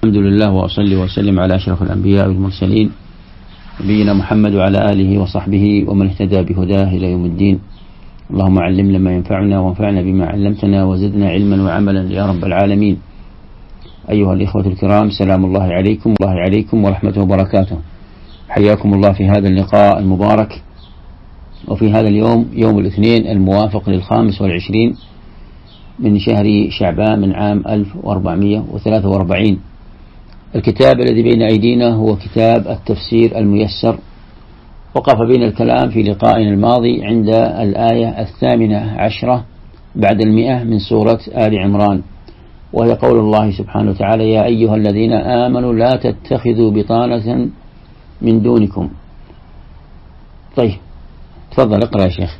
الحمد لله وأصلي وسلم على أشرف الأنبياء والمرسلين نبينا محمد وعلى آله وصحبه ومن اهتدى بهداه إلى يوم الدين. اللهم علمنا ما ينفعنا وانفعنا بما علمتنا وزدنا علما وعملا يا رب العالمين. أيها الإخوة الكرام، سلام الله عليكم ورحمته وبركاته. حياكم الله في هذا اللقاء المبارك وفي هذا اليوم، يوم الاثنين الموافق 25 من شهر شعبان من عام 1443. الكتاب الذي بين أيدينا هو كتاب التفسير الميسر. وقف بنا الكلام في لقائنا الماضي عند الآية 18 بعد 100 من سورة آل عمران، وهي قول الله سبحانه وتعالى: يا أيها الذين آمنوا لا تتخذوا بطانة من دونكم. طيب تفضل اقرأ يا شيخ.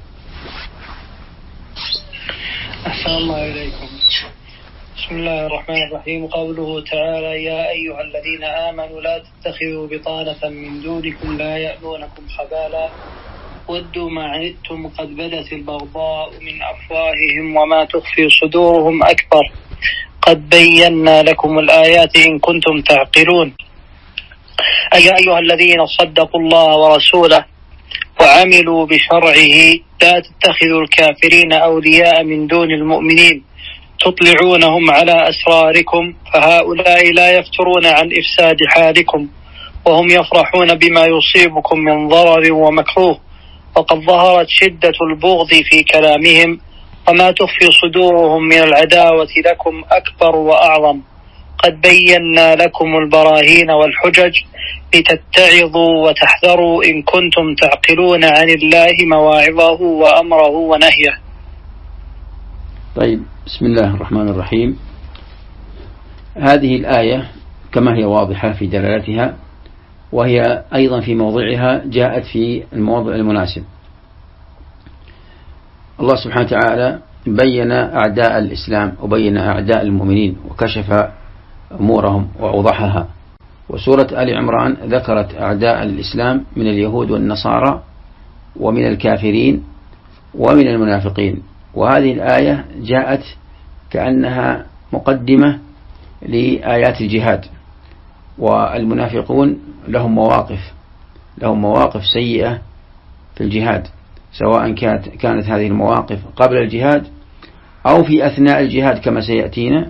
أحسن الله إليكم. بسم الله الرحمن الرحيم. قوله تعالى: يا أيها الذين آمنوا لا تتخذوا بطانة من دونكم لا يألونكم خبالا ودوا ما عنتم قد بدت البغضاء من أفواههم وما تخفي صدورهم أكبر قد بينا لكم الآيات إن كنتم تعقلون. أي أيها الذين صدقوا الله ورسوله وعملوا بشرعه لا تتخذوا الكافرين أولياء من دون المؤمنين تطلعونهم على أسراركم فهؤلاء لا يفترون عن إفساد حالكم وهم يفرحون بما يصيبكم من ضرر ومكروه، وقد ظهرت شدة البغض في كلامهم وما تخفي صدورهم من العداوة لكم أكبر وأعظم. قد بينا لكم البراهين والحجج لتتعظوا وتحذروا إن كنتم تعقلون عن الله مواعظه وأمره ونهيه. طيب، بسم الله الرحمن الرحيم. هذه الآية كما هي واضحة في دلالتها، وهي أيضا في موضعها جاءت في الموضع المناسب. الله سبحانه وتعالى بين أعداء الإسلام وبين أعداء المؤمنين وكشف أمورهم وأوضحها. وسورة آل عمران ذكرت أعداء الإسلام من اليهود والنصارى ومن الكافرين ومن المنافقين. وهذه الآية جاءت كأنها مقدمة لآيات الجهاد. والمنافقون لهم مواقف سيئة في الجهاد، سواء كانت هذه المواقف قبل الجهاد أو في أثناء الجهاد كما سيأتينا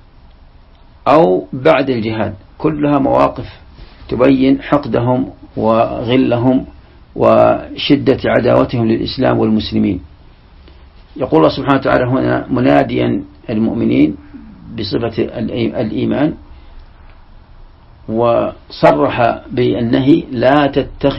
أو بعد الجهاد. كلها مواقف تبين حقدهم وغلهم وشدة عداوتهم للإسلام والمسلمين. يقول الله سبحانه وتعالى هنا مناديا المؤمنين بصفة الإيمان، وصرح بالنهي: لا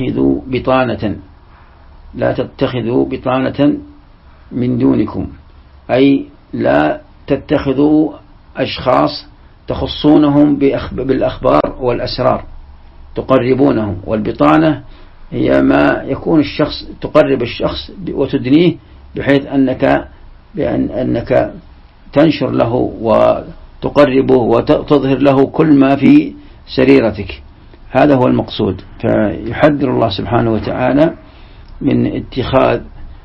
تتخذوا بطانة من دونكم، أي لا تتخذوا أشخاص تخصونهم بالأخبار والأسرار تقربونهم. والبطانة هي ما يكون الشخص تقرب الشخص وتدنيه بحيث أنك تنشر له وتقربه وتظهر له كل ما في سريرتك. هذا هو المقصود. فيحذر الله سبحانه وتعالى من اتخاذ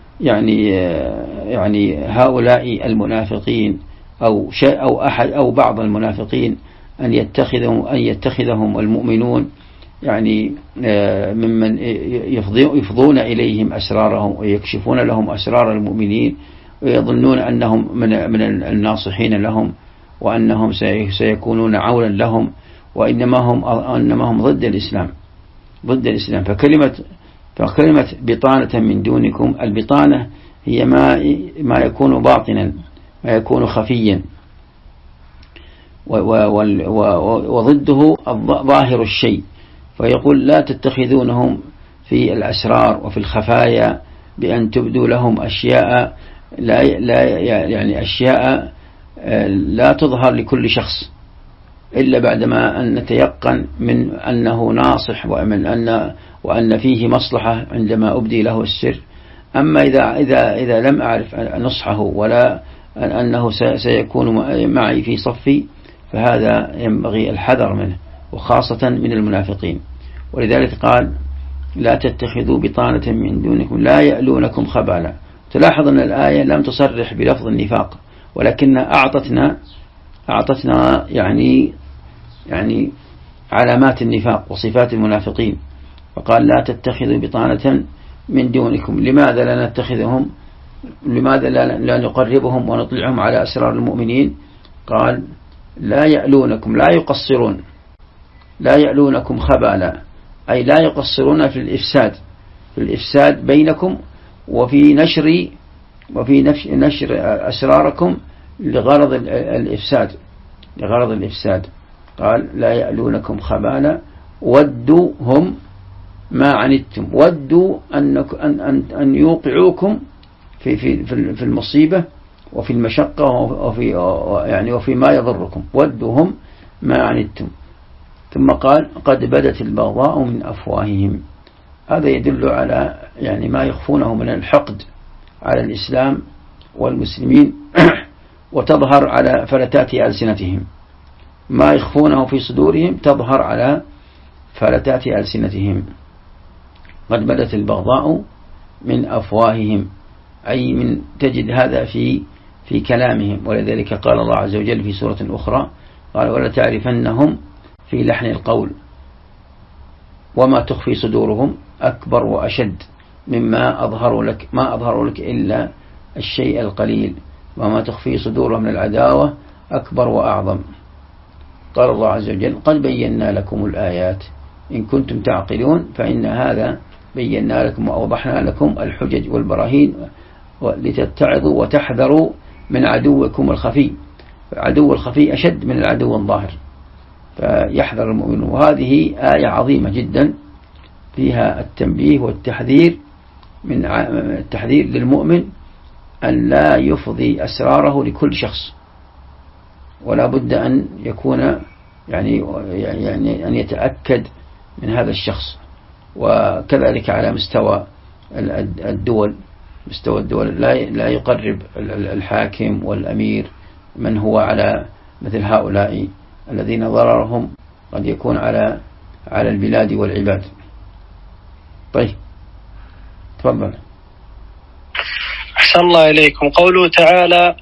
يعني هؤلاء المنافقين أو أحد أو بعض المنافقين أن يتخذهم المؤمنون ممن يفضون إليهم أسرارهم ويكشفون لهم أسرار المؤمنين، ويظنون أنهم من الناصحين لهم وأنهم سيكونون عونا لهم، وإنما هم ضد الإسلام. فكلمة بطانة من دونكم، البطانة هي ما يكون باطنا، ما يكون خفيا، وضده ظاهر الشيء. فيقول: لا تتخذونهم في الأسرار وفي الخفايا بأن تبدوا لهم أشياء أشياء لا تظهر لكل شخص إلا بعدما أن نتيقن من أنه ناصح وأن فيه مصلحة عندما أبدي له السر. أما إذا لم أعرف نصحه ولا أنه سيكون معي في صفي، فهذا ينبغي الحذر منه، وخاصة من المنافقين. ولذلك قال: لا تتخذوا بطانة من دونكم لا يألونكم خبالا. تلاحظ أن الآية لم تصرح بلفظ النفاق، ولكنها أعطتنا يعني يعني علامات النفاق وصفات المنافقين، فقال لا تتخذوا بطانة من دونكم. لماذا لا نتخذهم؟ لماذا لا نقربهم ونطلعهم على أسرار المؤمنين؟ قال لا يألونكم، لا يقصرون، لا يألونكم خبالا، أي لا يقصرون في الإفساد بينكم وفي نشر أسراركم لغرض الإفساد. قال لا يألونكم خبالا ودوا هم ما عنتم، ودوا أن يوقعوكم في المصيبة وفي المشقة وفي ما يضركم، ودوا هم ما عنتم. ثم قال قد بدت البغضاء من أفواههم. هذا يدل على يعني ما يخفونه من الحقد على الإسلام والمسلمين وتظهر على فلتات ألسنتهم، ما يخفونه في صدورهم تظهر على فلتات ألسنتهم. قد بدت البغضاء من أفواههم، أي من تجد هذا في كلامهم. ولذلك قال الله عز وجل في سورة أخرى قال ولا تعرفنهم في لحن القول وما تخفي صدورهم أكبر وأشد مما أظهروا لك، ما أظهروا لك إلا الشيء القليل، وما تخفي صدورهم من العداوة أكبر وأعظم. قال الله عز وجل قد بينا لكم الآيات إن كنتم تعقلون، فإن هذا بينا لكم وأوضحنا لكم الحجج والبراهين لتتعظوا وتحذروا من عدوكم الخفي. عدو الخفي أشد من العدو الظاهر، فيحذر المؤمنون. وهذه آية عظيمة جدا فيها التنبيه والتحذير، من التحذير للمؤمن أن لا يفضي أسراره لكل شخص، ولا بد أن يكون يعني أن يتأكد من هذا الشخص. وكذلك على مستوى الدول لا يقرب الحاكم والأمير من هو على مثل هؤلاء الذين ضررهم قد يكون على البلاد والعباد. طيب تفضل. أحسن الله إليكم. قوله تعالى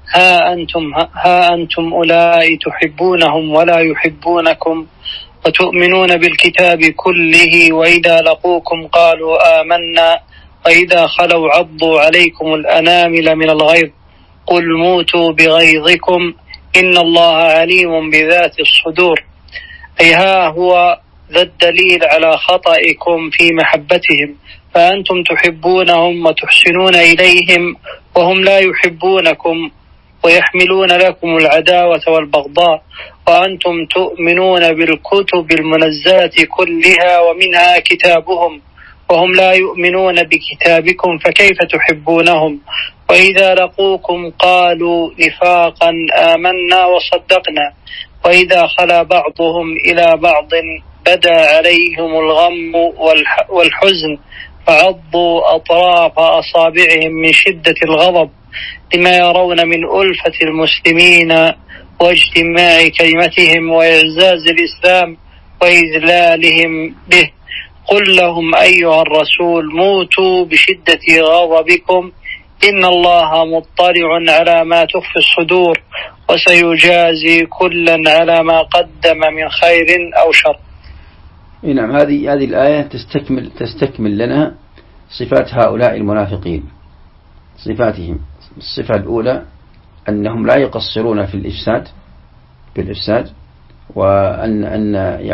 ها أنتم أولئك تحبونهم ولا يحبونكم وتؤمنون بالكتاب كله وإذا لقوكم قالوا آمنا وإذا خلوا عضوا عليكم الأنامل من الغيظ قل موتوا بغيظكم إن الله عليم بذات الصدور. أي ها هو ذا الدليل على خطئكم في محبتهم، فأنتم تحبونهم وتحسنون إليهم وهم لا يحبونكم ويحملون لكم العداوة والبغضاء، وأنتم تؤمنون بالكتب المنزلة كلها ومنها كتابهم وهم لا يؤمنون بكتابكم فكيف تحبونهم؟ وإذا لقوكم قالوا نفاقا آمنا وصدقنا وإذا خلا بعضهم إلى بعض بدا عليهم الغم والحزن فعضوا أطراف أصابعهم من شدة الغضب لما يرون من ألفة المسلمين واجتماع كلمتهم وإعزاز الإسلام وإذلالهم به. قل لهم أيها الرسول موتوا بشدة غضبكم إن الله مطلع على ما تخفي الصدور وسيجازي كلا على ما قدم من خير أو شر. نعم، هذه الآية تستكمل لنا صفات هؤلاء المنافقين، صفاتهم. الصفة الأولى أنهم لا يقصرون في الإفساد، وأن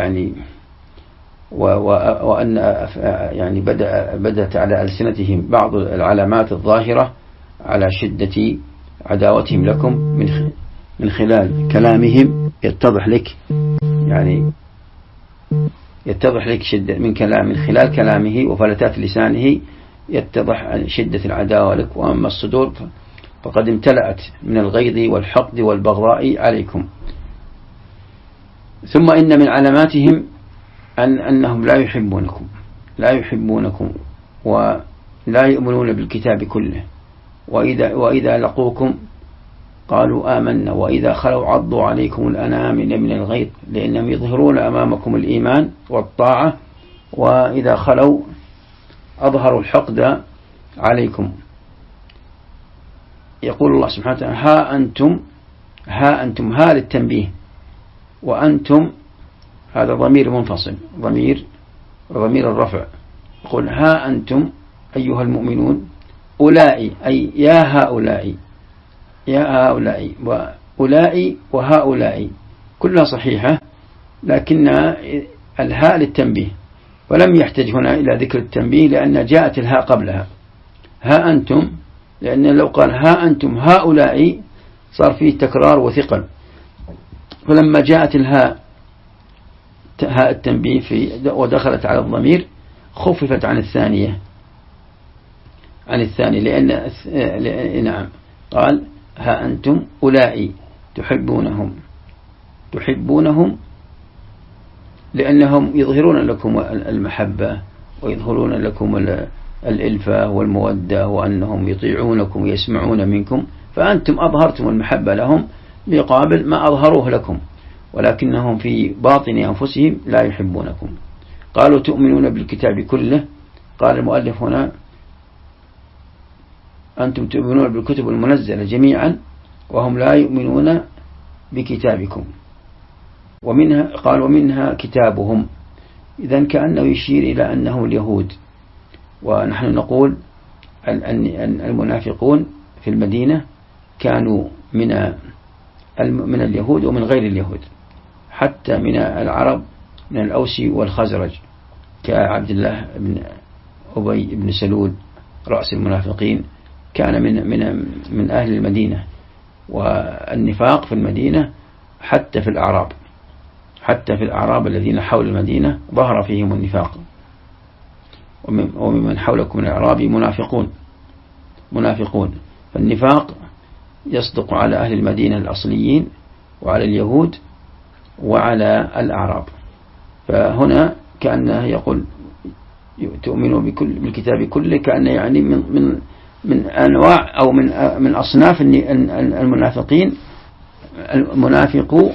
يعني بدأت على ألسنتهم بعض العلامات الظاهرة على شدة عداوتهم لكم من خلال كلامهم. يتضح لك شدة من خلال كلامه وفلتات لسانه يتضح شدة العداوة لك. وأما الصدور فقد امتلأت من الغيظ والحقد والبغضاء عليكم. ثم إن من علاماتهم أنهم لا يحبونكم ولا يؤمنون بالكتاب كله. وإذا لقوكم قالوا آمنا وإذا خلوا عضوا عليكم الأنامل من الغيظ، لأنهم يظهرون أمامكم الإيمان والطاعة، وإذا خلوا أظهروا الحقد عليكم. يقول الله سبحانه وتعالى ها أنتم للتنبيه، وأنتم هذا ضمير منفصل، ضمير الرفع. يقول ها أنتم أيها المؤمنون، أولئي أي يا هؤلاء، وأولئي وهؤلاء كلها صحيحة، لكن الهاء للتنبيه، ولم يحتاج هنا إلى ذكر التنبيه لأن جاءت الهاء قبلها. ها أنتم، لأن لو قال ها أنتم هؤلاء صار فيه تكرار وثقل، فلما جاءت الهاء هاء التنبيه ودخلت على الضمير خففت عن الثانية، لأن نعم قال ها أنتم أولئي تحبونهم لأنهم يظهرون لكم المحبة ويظهرون لكم الإلفة والمودة، وأنهم يطيعونكم ويسمعون منكم، فأنتم أظهرتم المحبة لهم مقابل ما أظهروه لكم، ولكنهم في باطن أنفسهم لا يحبونكم. قالوا تؤمنون بالكتاب كله، قال المؤلف هنا أنتم تؤمنون بالكتب المنزلة جميعا وهم لا يؤمنون بكتابكم، ومنها كتابهم. إذن كأنه يشير إلى أنه اليهود، ونحن نقول أن المنافقون في المدينة كانوا من اليهود ومن غير اليهود، حتى من العرب من الأوس والخزرج، كعبد الله بن أبي بن سلول رأس المنافقين، كان من أهل المدينة. والنفاق في المدينة حتى في الأعراب الذين حول المدينة ظهر فيهم النفاق. وممن حولكم من الأعراب منافقون، فالنفاق يصدق على أهل المدينة الأصليين وعلى اليهود وعلى الأعراب. فهنا كأنه يقول تؤمنوا بالكتاب كله، كأنه يعني من أنواع أو من أصناف المنافقين منافقو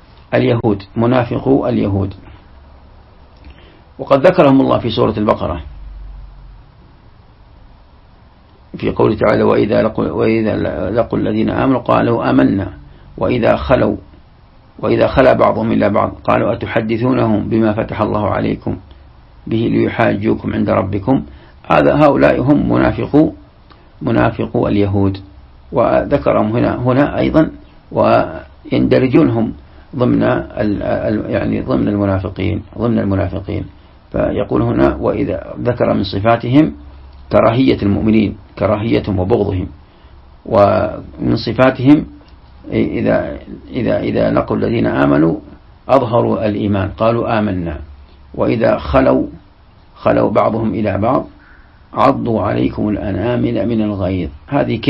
اليهود. وقد ذكرهم الله في سورة البقرة في قوله تعالى وإذا لقوا الذين آمنوا قالوا آمنا وإذا خلا بعضهم إلى بعض قالوا أتحدثونهم بما فتح الله عليكم به ليحاجوكم عند ربكم. هؤلاء هم منافقو اليهود، وذكرهم هنا أيضا، ويندرجونهم ضمن المنافقين. فيقول هنا وإذا ذكر من صفاتهم كراهية المؤمنين، كراهيتهم وبغضهم، ومن صفاتهم إذا لقوا الذين آمنوا أظهروا الإيمان قالوا آمنا، وإذا خلوا بعضهم إلى بعض عضوا عليكم الأنامل من الغيظ. هذه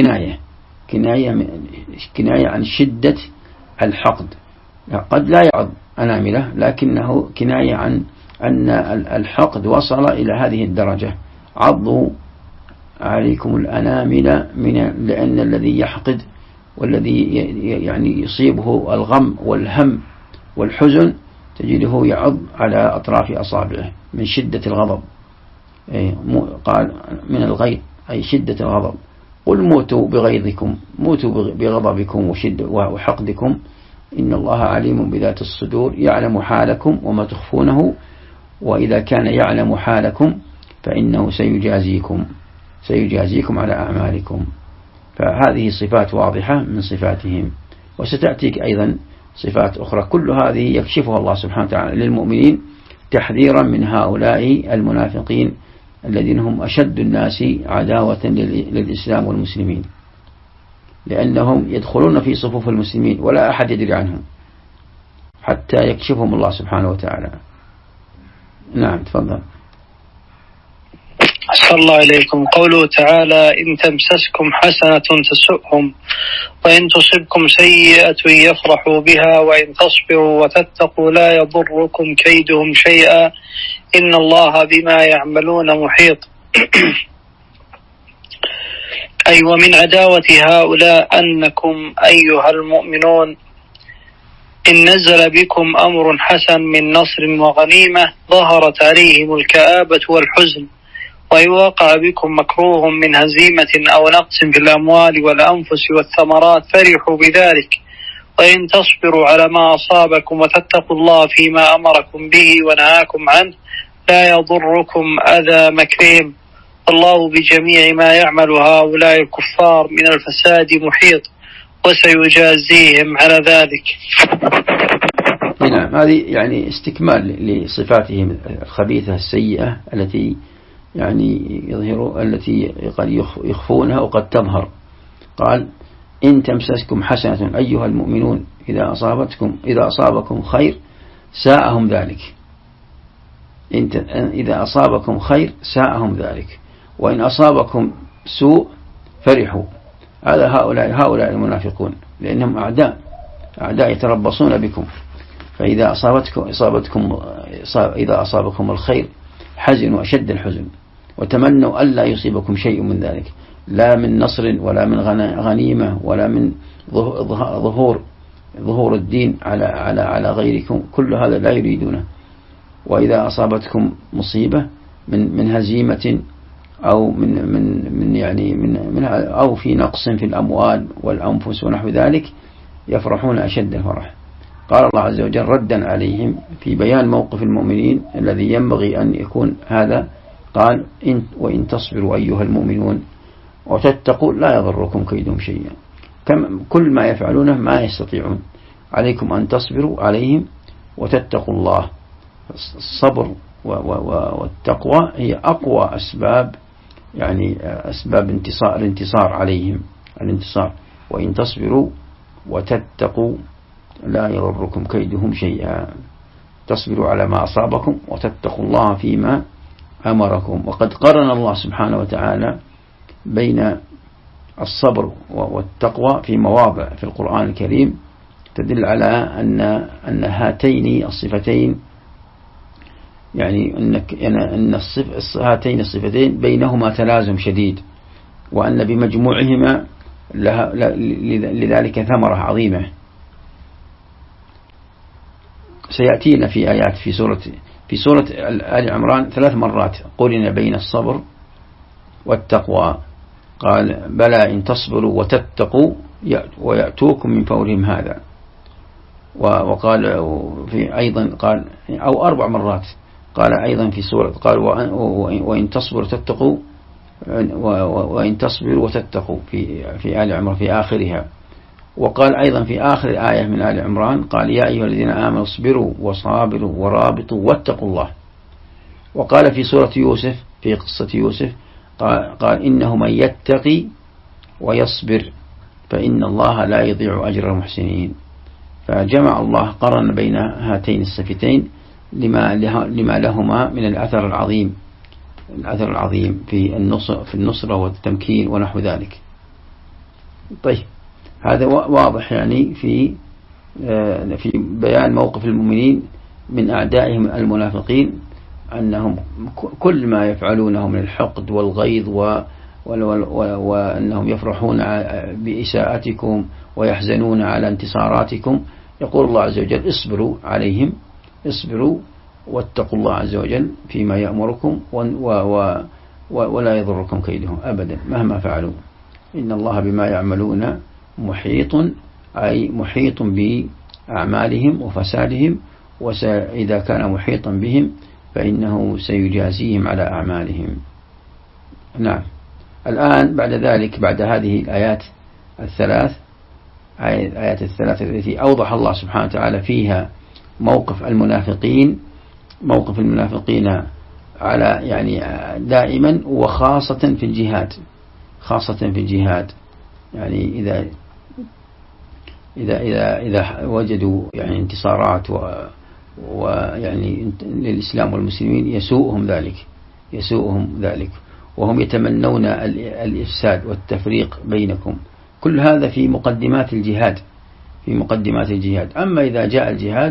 كناية عن شدة الحقد، قد لا يعض أنامله، لكنه كناية عن أن الحقد وصل إلى هذه الدرجة. عضوا عليكم الأنامل لأن الذي يحقد والذي يعني يصيبه الغم والهم والحزن تجده يعض على أطراف أصابعه من شدة الغضب. قال من الغيظ أي شدة الغضب. قل موتوا بغيظكم، موتوا بغضبكم وحقدكم، إن الله عليم بذات الصدور يعلم حالكم وما تخفونه، وإذا كان يعلم حالكم فإنه سيجازيكم على أعمالكم. فهذه صفات واضحة من صفاتهم، وستأتيك أيضا صفات أخرى، كل هذه يكشفها الله سبحانه وتعالى للمؤمنين تحذيرا من هؤلاء المنافقين الذين هم أشد الناس عداوة للإسلام والمسلمين، لأنهم يدخلون في صفوف المسلمين ولا أحد يدري عنهم حتى يكشفهم الله سبحانه وتعالى. نعم تفضل. أحسن الله إليكم. قوله تعالى إن تمسسكم حسنة تسؤهم وإن تصبكم سيئة يفرحوا بها وإن تصبروا وتتقوا لا يضركم كيدهم شيئا إن الله بما يعملون محيط. أي ومن عداوة هؤلاء أنكم أيها المؤمنون إن نزل بكم أمر حسن من نصر وغنيمة ظهرت عليهم الكآبة والحزن، وإن وقع بكم مكروه من هزيمة أو نقص في الأموال والأنفس والثمرات فرحوا بذلك وإن تصبروا على ما أصابكم وتتقوا الله فيما أمركم به ونهاكم عنه لا يضركم أذى مكرهم، الله بجميع ما يعمل هؤلاء الكفار من الفساد محيط وسيجازيهم على ذلك. نعم، هذه يعني استكمال لصفاتهم الخبيثة السيئة التي يعني التي قد يخفونها وقد تظهر. قال إن تمسسكم حسنة أيها المؤمنون إذا أصابكم خير ساءهم ذلك، إذا أصابكم خير ساءهم ذلك، وإن أصابكم سوء فرحوا. هذا هؤلاء المنافقون، لأنهم أعداء يتربصون بكم، فإذا إذا أصابكم الخير حزنوا أشد الحزن وتمنوا ألا يصيبكم شيء من ذلك، لا من نصر ولا من غنيمة ولا من ظهور الدين على غيركم، كل هذا لا يريدونه. وإذا أصابتكم مصيبة من هزيمة أو من أو في نقص في الأموال والأنفس ونحو ذلك يفرحون أشد الفرح. قال الله عز وجل ردا عليهم في بيان موقف المؤمنين الذي ينبغي أن يكون هذا، قال وإن تصبروا أيها المؤمنون وتتقوا لا يضركم كيدهم شيئا. كل ما يفعلونه ما يستطيعون، عليكم أن تصبروا عليهم وتتقوا الله. الصبر والتقوى هي أقوى أسباب الانتصار عليهم، الانتصار. وإن تصبروا وتتقوا لا يضركم كيدهم شيئا، تصبروا على ما أصابكم وتتقوا الله فيما أمركم. وقد قرن الله سبحانه وتعالى بين الصبر والتقوى في مواضع في القرآن الكريم تدل على أن هاتين الصفتين أن هاتين الصفتين بينهما تلازم شديد، وأن بمجموعهما لذلك ثمرة عظيمة. سيأتينا في آيات في سورة آل عمران 3 مرات قرن بين الصبر والتقوى. قال بلى إن تصبروا وتتقوا ويأتوكم من فورهم هذا. وقال أيضا قال أو 4 مرات قال أيضا في سورة، قال وإن تصبروا وتتقوا، وإن تصبروا وتتقوا في آل عمران في آخرها. وقال أيضا في آخر آية من آل عمران قال يا أيها الذين آمنوا اصبروا وصابروا ورابطوا واتقوا الله. وقال في سورة يوسف في قصة يوسف قال إنه من يتقي ويصبر فإن الله لا يضيع أجر المحسنين. فجمع الله قرن بين هاتين الصفتين لما لهما من الأثر العظيم في النصرة والتمكين ونحو ذلك. طيب، هذا واضح في بيان موقف المؤمنين من أعدائهم المنافقين، أنهم كل ما يفعلونه من الحقد والغيظ وأنهم يفرحون بإساءتكم ويحزنون على انتصاراتكم. يقول الله عز وجل اصبروا عليهم، اصبروا واتقوا الله عز وجل فيما يأمركم ولا يضركم كيدهم أبدا مهما فعلوا، إن الله بما يعملون محيط، أي محيط بأعمالهم وفسادهم، وإذا كان محيطا بهم فإنه سيجازيهم على أعمالهم. نعم. الآن بعد ذلك، بعد هذه الآيات الثلاث التي أوضح الله سبحانه وتعالى فيها موقف المنافقين على دائما وخاصة في الجهاد، إذا وجدوا انتصارات للإسلام والمسلمين يسوءهم ذلك وهم يتمنون الإفساد والتفريق بينكم. كل هذا في مقدمات الجهاد. أما إذا جاء الجهاد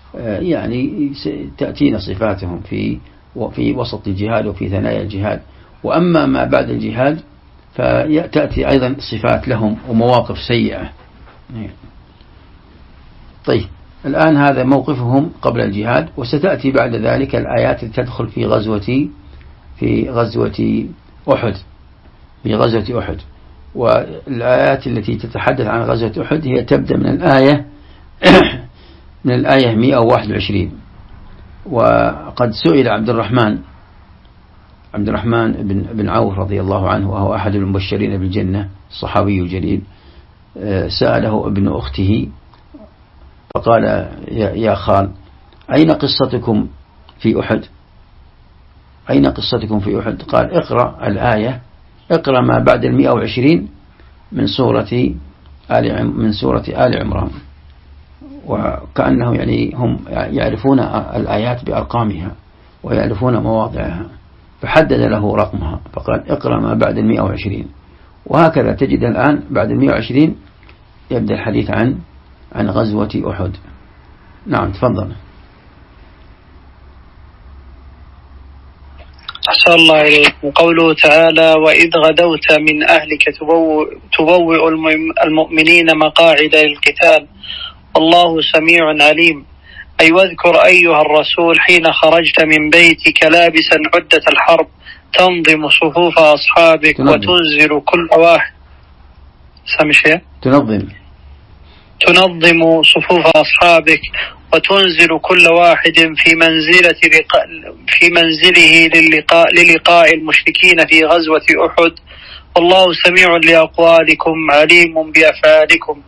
تأتينا صفاتهم في وسط الجهاد وفي ثنايا الجهاد. وأما ما بعد الجهاد فتأتي أيضا صفات لهم ومواقف سيئة. طيب، الآن هذا موقفهم قبل الجهاد، وستأتي بعد ذلك الآيات التي تدخل في غزوة أحد. والآيات التي تتحدث عن غزوة أحد هي تبدأ من الآية من الآية 121. وقد سئل عبد الرحمن بن عوف رضي الله عنه، وهو أحد المبشرين بالجنة، الصحابي الجليل، سأله ابن أخته فقال: يا خال، أين قصتكم في أحد؟ أين قصتكم في أحد؟ قال: اقرأ الآية، اقرأ ما بعد 120 من سورة آل عمران. وكأنه يعني هم يعرفون الآيات بأرقامها ويعرفون مواضعها، فحدد له رقمها فقال: اقرأ ما بعد 120. وهكذا تجد الآن بعد 120 يبدأ الحديث عن غزوة أحد. نعم، تفضل. أحسن الله إليكم. قوله تعالى: وإذ غدوت من أهلك تبوئ المؤمنين مقاعد للقتال الله سميع عليم. أي واذكر أيها الرسول حين خرجت من بيتك لابسا عدة الحرب تنظم صفوف أصحابك وتنزل كل واحد تنظم صفوف أصحابك وتنزل كل واحد في منزله للقاء المشركين في غزوة أحد. والله سميع لأقوالكم عليم بأفعالكم.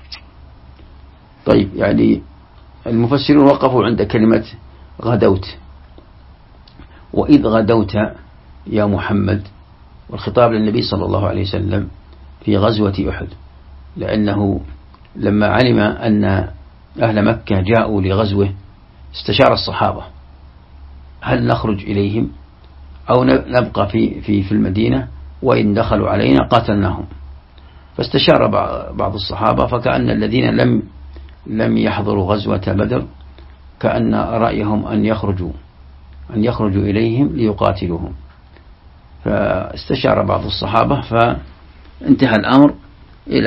طيب، يعني المفسرون وقفوا عند كلمة غدوت. وإذ غدوت يا محمد، والخطاب للنبي صلى الله عليه وسلم في غزوة أحد، لأنه لما علم أن أهل مكة جاءوا لغزوه استشار الصحابة: هل نخرج إليهم أو نبقى في المدينة، وإن دخلوا علينا قاتلناهم؟ فاستشار بعض الصحابة، فكأن الذين لم يحضروا غزوة بدر كأن رأيهم أن يخرجوا إليهم ليقاتلوهم. فاستشار بعض الصحابة، فانتهى الأمر إلى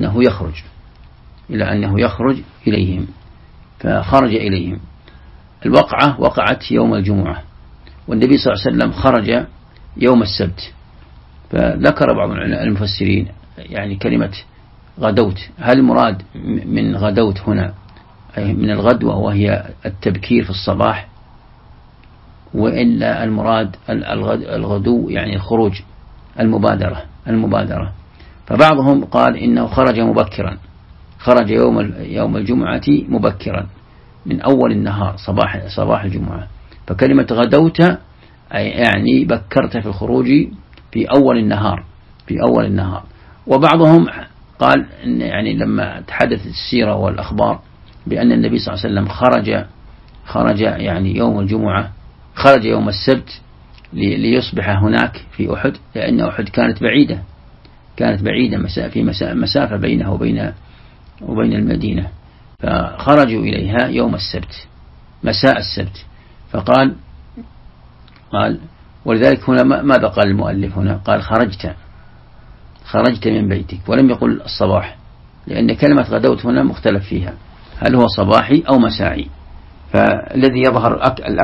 أنه يخرج إليهم، فخرج إليهم. الوقعة وقعت يوم الجمعة، والنبي صلى الله عليه وسلم خرج يوم السبت. فذكر بعض المفسرين يعني كلمة غدوت، هل المراد من غدوت هنا أي من الغدوة وهي التبكير في الصباح، وإلا المراد الغدو يعني الخروج، المبادرة. فبعضهم قال إنه خرج مبكرا، خرج يوم الجمعة مبكرا من أول النهار، صباح الجمعة. فكلمة غدوت أي يعني بكرت في الخروج في أول النهار. وبعضهم قال إن يعني لما تحدثت السيرة والأخبار بأن النبي صلى الله عليه وسلم خرج يعني يوم الجمعة، خرج يوم السبت ليصبح هناك في أحد، لأن أحد كانت بعيدة في مسافة بينها وبين المدينة، فخرجوا إليها يوم السبت مساء السبت. فقال ولذلك هنا ماذا قال المؤلف هنا؟ قال خرجت من بيتك، ولم يقل الصباح، لأن كلمة غدوت هنا مختلف فيها، هل هو صباحي أو مسائي؟ فالذي يظهر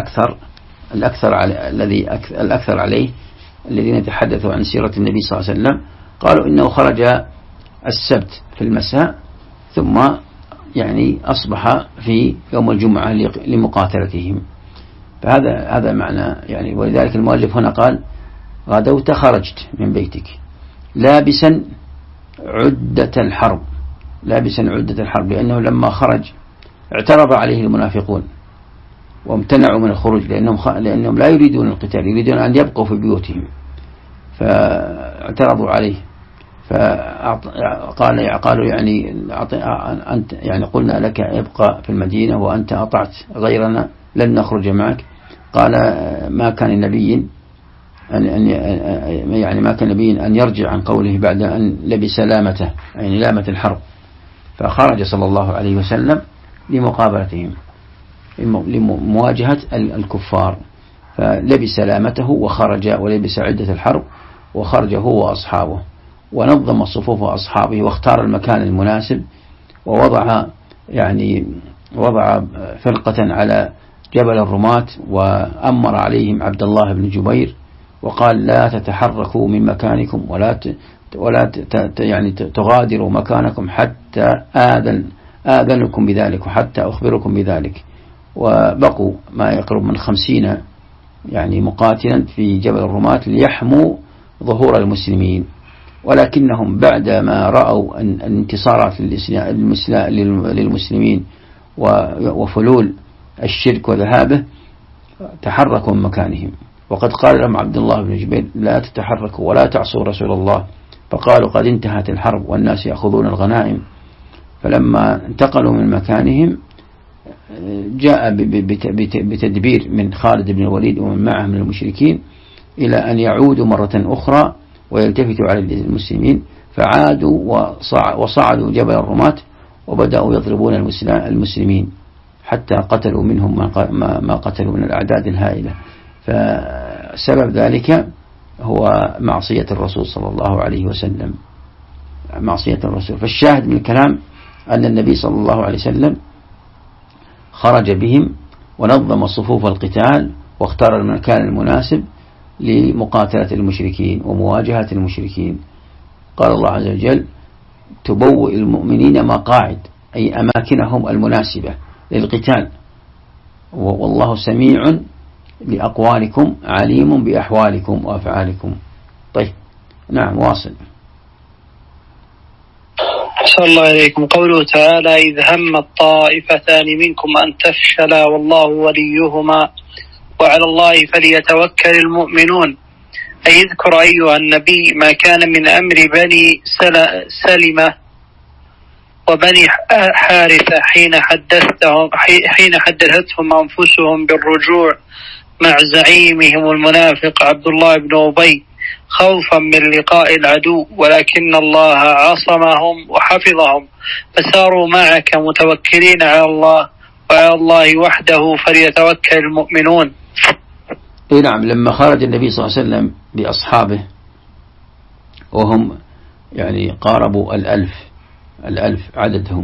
الأكثر عليه الذين يتحدثوا عن سيرة النبي صلى الله عليه وسلم قالوا إنه خرج السبت في المساء، ثم يعني أصبح في يوم الجمعة لمقاتلتهم. فهذا معنى يعني. ولذلك المؤلف هنا قال غدوت، خرجت من بيتك لابسا عدة الحرب، لأنه لما خرج اعترض عليه المنافقون وامتنعوا من الخروج، لأنهم لا يريدون القتال، يريدون أن يبقوا في بيوتهم، فاعترضوا عليه. قالوا يعني أنت يعني قلنا لك ابقى في المدينة وأنت أطعت غيرنا لن نخرج معك. قال ما كان نبي أن يرجع عن قوله بعد أن لبس لامته، يعني لامة الحرب. فخرج صلى الله عليه وسلم لمقابلتهم، لمواجهة الكفار، فلبس لامته وخرج، ولبس عدة الحرب وخرج هو وأصحابه، ونظم صفوف أصحابه واختار المكان المناسب، ووضع فرقة على جبل الرماة، وأمر عليهم عبد الله بن جبير وقال لا تتحركوا من مكانكم ولا تغادروا مكانكم حتى آذنكم بذلك وحتى أخبركم بذلك. وبقوا ما يقرب من 50 يعني مقاتلا في جبل الرماة ليحموا ظهور المسلمين، ولكنهم بعد ما رأوا الانتصارات للمسلمين وفلول الشرك وذهابه تحركوا من مكانهم. وقد قال لهم عبد الله بن جبير لا تتحركوا ولا تعصوا رسول الله، فقالوا قد انتهت الحرب والناس يأخذون الغنائم. فلما انتقلوا من مكانهم جاء بتدبير من خالد بن الوليد ومن معه من المشركين إلى أن يعودوا مرة أخرى ويلتفتوا على المسلمين، فعادوا وصعدوا جبل الرماة وبدأوا يضربون المسلمين حتى قتلوا منهم ما قتلوا من الأعداد الهائلة. فسبب ذلك هو معصية الرسول صلى الله عليه وسلم، معصية الرسول. فالشاهد من الكلام أن النبي صلى الله عليه وسلم خرج بهم ونظم صفوف القتال واختار المكان المناسب لمقاتلة المشركين ومواجهة المشركين. قال الله عز وجل تبوئ المؤمنين مقاعد، أي أماكنهم المناسبة للقتال، والله سميع لأقوالكم عليم بأحوالكم وأفعالكم. طيب نعم واصل. أحسن الله إليكم. قوله تعالى إذ هم الطائفتان منكم أن تفشلا والله وليهما وعلى الله فليتوكل المؤمنون، أي اذكر أيها النبي ما كان من أمر بني سلمة وبني حارثة حين حدثتهم أنفسهم بالرجوع مع زعيمهم المنافق عبد الله بن أبي خوفا من لقاء العدو، ولكن الله عصمهم وحفظهم فساروا معك متوكلين على الله وعلى الله وحده فليتوكل المؤمنون. نعم، لما خرج النبي صلى الله عليه وسلم بأصحابه وهم يعني قاربوا 1000 عددهم،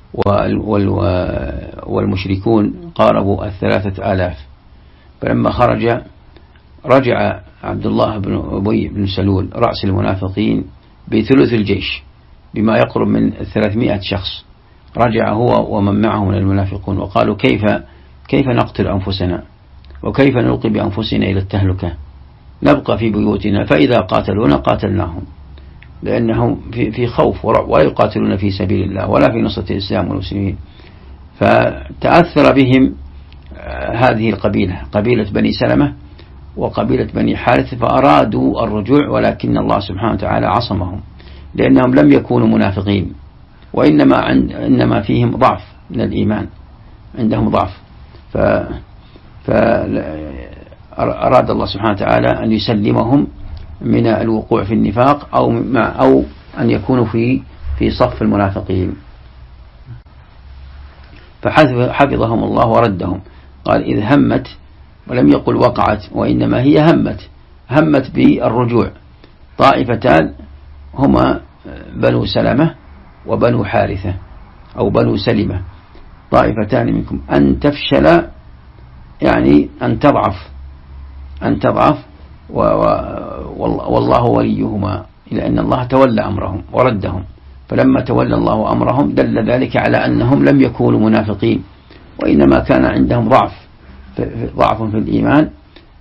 والمشركون قاربوا 3000، فلما خرج رجع عبد الله بن أبي بن سلول رأس المنافقين بثلث الجيش بما يقرب من 300 شخص. رجع هو ومن معه من المنافقون وقالوا كيف نقتل أنفسنا وكيف نلقي بأنفسنا إلى التهلكة، نبقى في بيوتنا فإذا قاتلونا قاتلناهم، لأنهم في خوف ولا يقاتلون في سبيل الله ولا في نصرة الإسلام والمسلمين. فتأثر بهم هذه القبيلة، قبيلة بني سلمة وقبيلة بني حارث، فأرادوا الرجوع، ولكن الله سبحانه وتعالى عصمهم لأنهم لم يكونوا منافقين، وإنما فيهم ضعف من الإيمان، عندهم ضعف. فأراد الله سبحانه وتعالى أن يسلمهم من الوقوع في النفاق أو أن يكونوا في صف المنافقين، فحفظهم الله وردهم. قال إذ همت، ولم يقل وقعت، وإنما هي همت بالرجوع طائفتان هما بنو سلمة وبنو حارثة أو بنو سلمة، طائفتان منكم أن تفشل يعني أن تضعف والله وليهما، إلى أن الله تولى أمرهم وردهم. فلما تولى الله أمرهم دل ذلك على أنهم لم يكونوا منافقين، وإنما كان عندهم ضعف في الإيمان،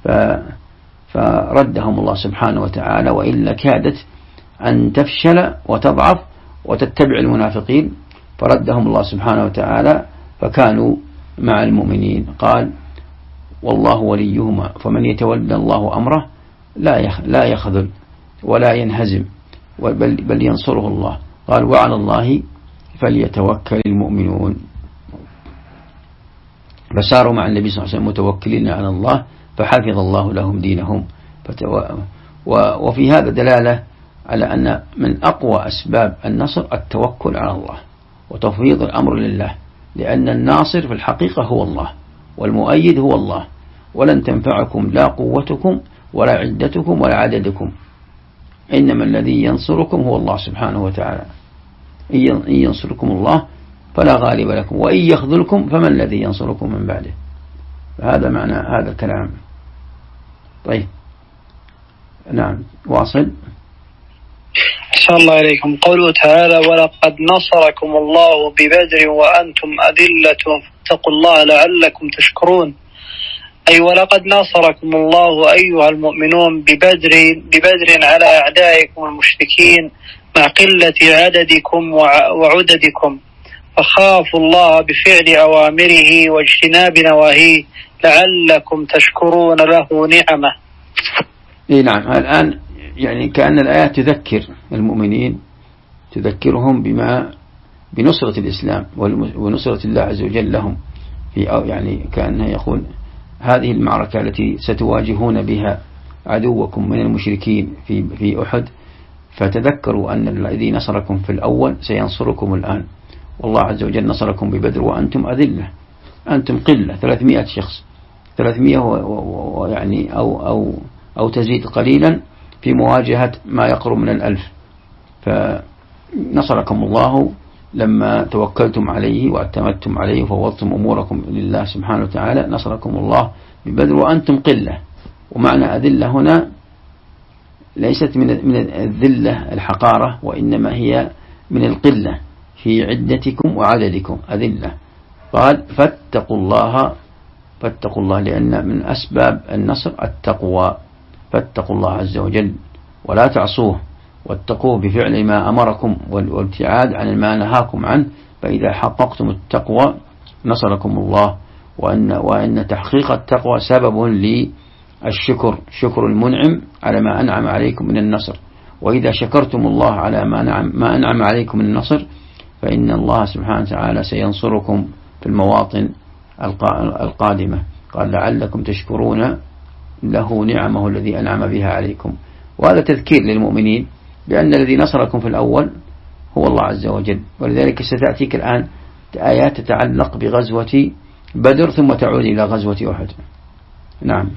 فردهم الله سبحانه وتعالى، وإلا كادت أن تفشل وتضعف وتتبع المنافقين، فردهم الله سبحانه وتعالى فكانوا مع المؤمنين. قال والله وليهما، فمن يتولى الله أمره لا يخذل ولا ينهزم، بل ينصره الله. قال وعلى الله فليتوكل المؤمنون. فساروا مع النبي صلى الله عليه وسلم متوكلين على الله، فحفظ الله لهم دينهم. وفي هذا دلالة على أن من أقوى أسباب النصر التوكل على الله وتفويض الأمر لله، لأن الناصر في الحقيقة هو الله، والمؤيد هو الله، ولن تنفعكم لا قوتكم ولا عدتكم ولا عددكم، إنما الذي ينصركم هو الله سبحانه وتعالى. إن ينصركم الله فلا غالب لكم، وإن يخذلكم فمن الذي ينصركم من بعده. هذا معنى هذا الكلام. طيب نعم واصل. صلى الله عليكم. قوله تعالى ولقد نصركم الله ببدر وأنتم أذلة فاتقوا الله لعلكم تشكرون، أي ولقد نصركم الله أيها المؤمنون ببدر على أعدائكم المشركين مع قلة عددكم وعددكم، فخافوا الله بفعل أوامره واجتناب نواهيه لعلكم تشكرون له نعمه. نعم. الآن يعني كأن الآيات تذكر المؤمنين، تذكرهم بنصرة الإسلام ونصرة الله عز وجل لهم، يعني كأنها يقول هذه المعركة التي ستواجهون بها عدوكم من المشركين في أحد، فتذكروا أن الذي نصركم في الأول سينصركم الآن، والله عز وجل نصركم ببدر وأنتم أذلة، أنتم قلة 300 شخص، 300 يعني أو تزيد قليلا في مواجهة ما يقرب من 1000. فنصركم الله لما توكلتم عليه واعتمدتم عليه وفوضتم أموركم لله سبحانه وتعالى، نصركم الله ببدر وأنتم قلة. ومعنى أذلة هنا ليست من الذلة الحقارة، وإنما هي من القلة في عدتكم وعددكم، أذلة. قال فاتقوا الله لأن من أسباب النصر التقوى، فاتقوا الله عز وجل ولا تعصوه، واتقوه بفعل ما أمركم والابتعاد عن ما نهاكم عنه، فإذا حققتم التقوى نصركم الله. وأن تحقيق التقوى سبب للشكر، شكر المنعم على ما أنعم عليكم من النصر. وإذا شكرتم الله على ما أنعم عليكم من النصر فإن الله سبحانه وتعالى سينصركم في المواطن القادمة. قال لعلكم تشكرون له نعمه الذي أنعم بها عليكم. وهذا تذكير للمؤمنين بأن الذي نصركم في الأول هو الله عز وجل. ولذلك ستأتيك الآن آيات تتعلق بغزوة بدر ثم تعود إلى غزوة أحد. نعم.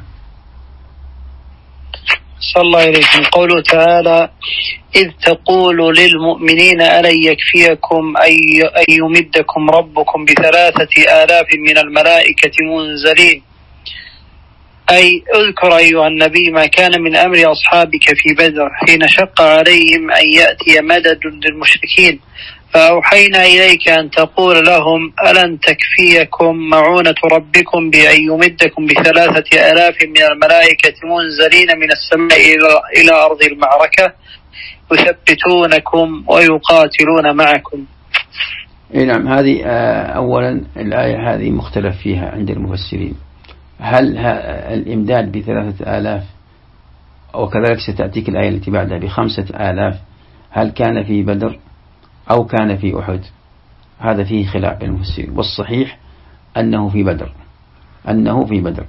صلى الله عليكم. قوله تعالى إذ تقول للمؤمنين ألن يكفيكم أن يمدكم ربكم ب3,000 من الملائكة منزلين، أي اذكر أيها النبي ما كان من أمر أصحابك في بدر حين شق عليهم أن يأتي مدد للمشركين، فأوحينا إليك أن تقول لهم ألن تكفيكم معونة ربكم بأن يمدكم ب3,000 من الملائكة منزلين من السماء إلى أرض المعركة يثبتونكم ويقاتلون معكم. نعم. هذه أولا الآية هذه مختلف فيها عند المفسرين، هل الإمداد ب3,000 وكذلك ستأتيك الآية التي بعدها ب5,000 هل كان في بدر أو كان في أحد؟ هذا فيه خلاف بين المفسرين، والصحيح أنه في بدر.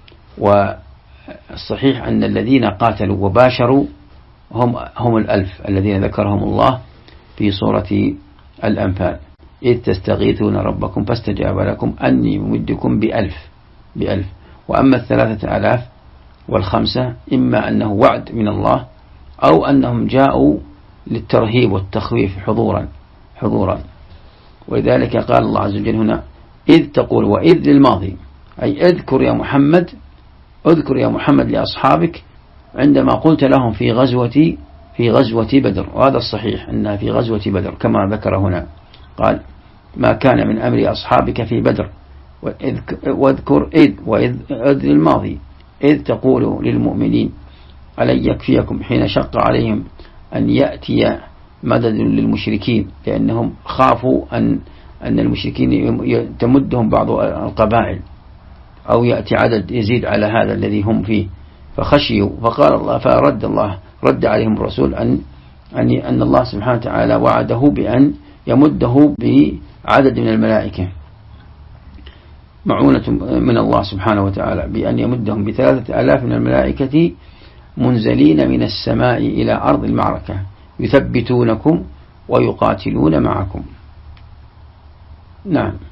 والصحيح أن الذين قاتلوا وباشروا هم 1000 الذين ذكرهم الله في سورة الأنفال، إذ تستغيثون ربكم فاستجاب لكم أني ممدكم ب1000. وأما 3,000 و5 إما أنه وعد من الله أو أنهم جاءوا للترهيب والتخويف حضورا. ولذلك قال الله عز وجل هنا إذ تقول، وإذ للماضي، أي اذكر يا محمد لأصحابك عندما قلت لهم في غزوة بدر. وهذا الصحيح أنها في غزوة بدر كما ذكر هنا، قال ما كان من أمر أصحابك في بدر، واذكر وإذ للماضي إذ تقول للمؤمنين ألن يكفيكم حين شق عليهم أن يأتي مدد للمشركين، لأنهم خافوا أن المشركين تمدهم بعض القبائل أو يأتي عدد يزيد على هذا الذي هم فيه، فخشيوا. فقال الله رد عليهم الرسول أن الله سبحانه وتعالى وعده بأن يمده بعدد من الملائكة، معونة من الله سبحانه وتعالى بأن يمدهم ب3,000 من الملائكة منزلين من السماء إلى أرض المعركة يثبتونكم ويقاتلون معكم. نعم.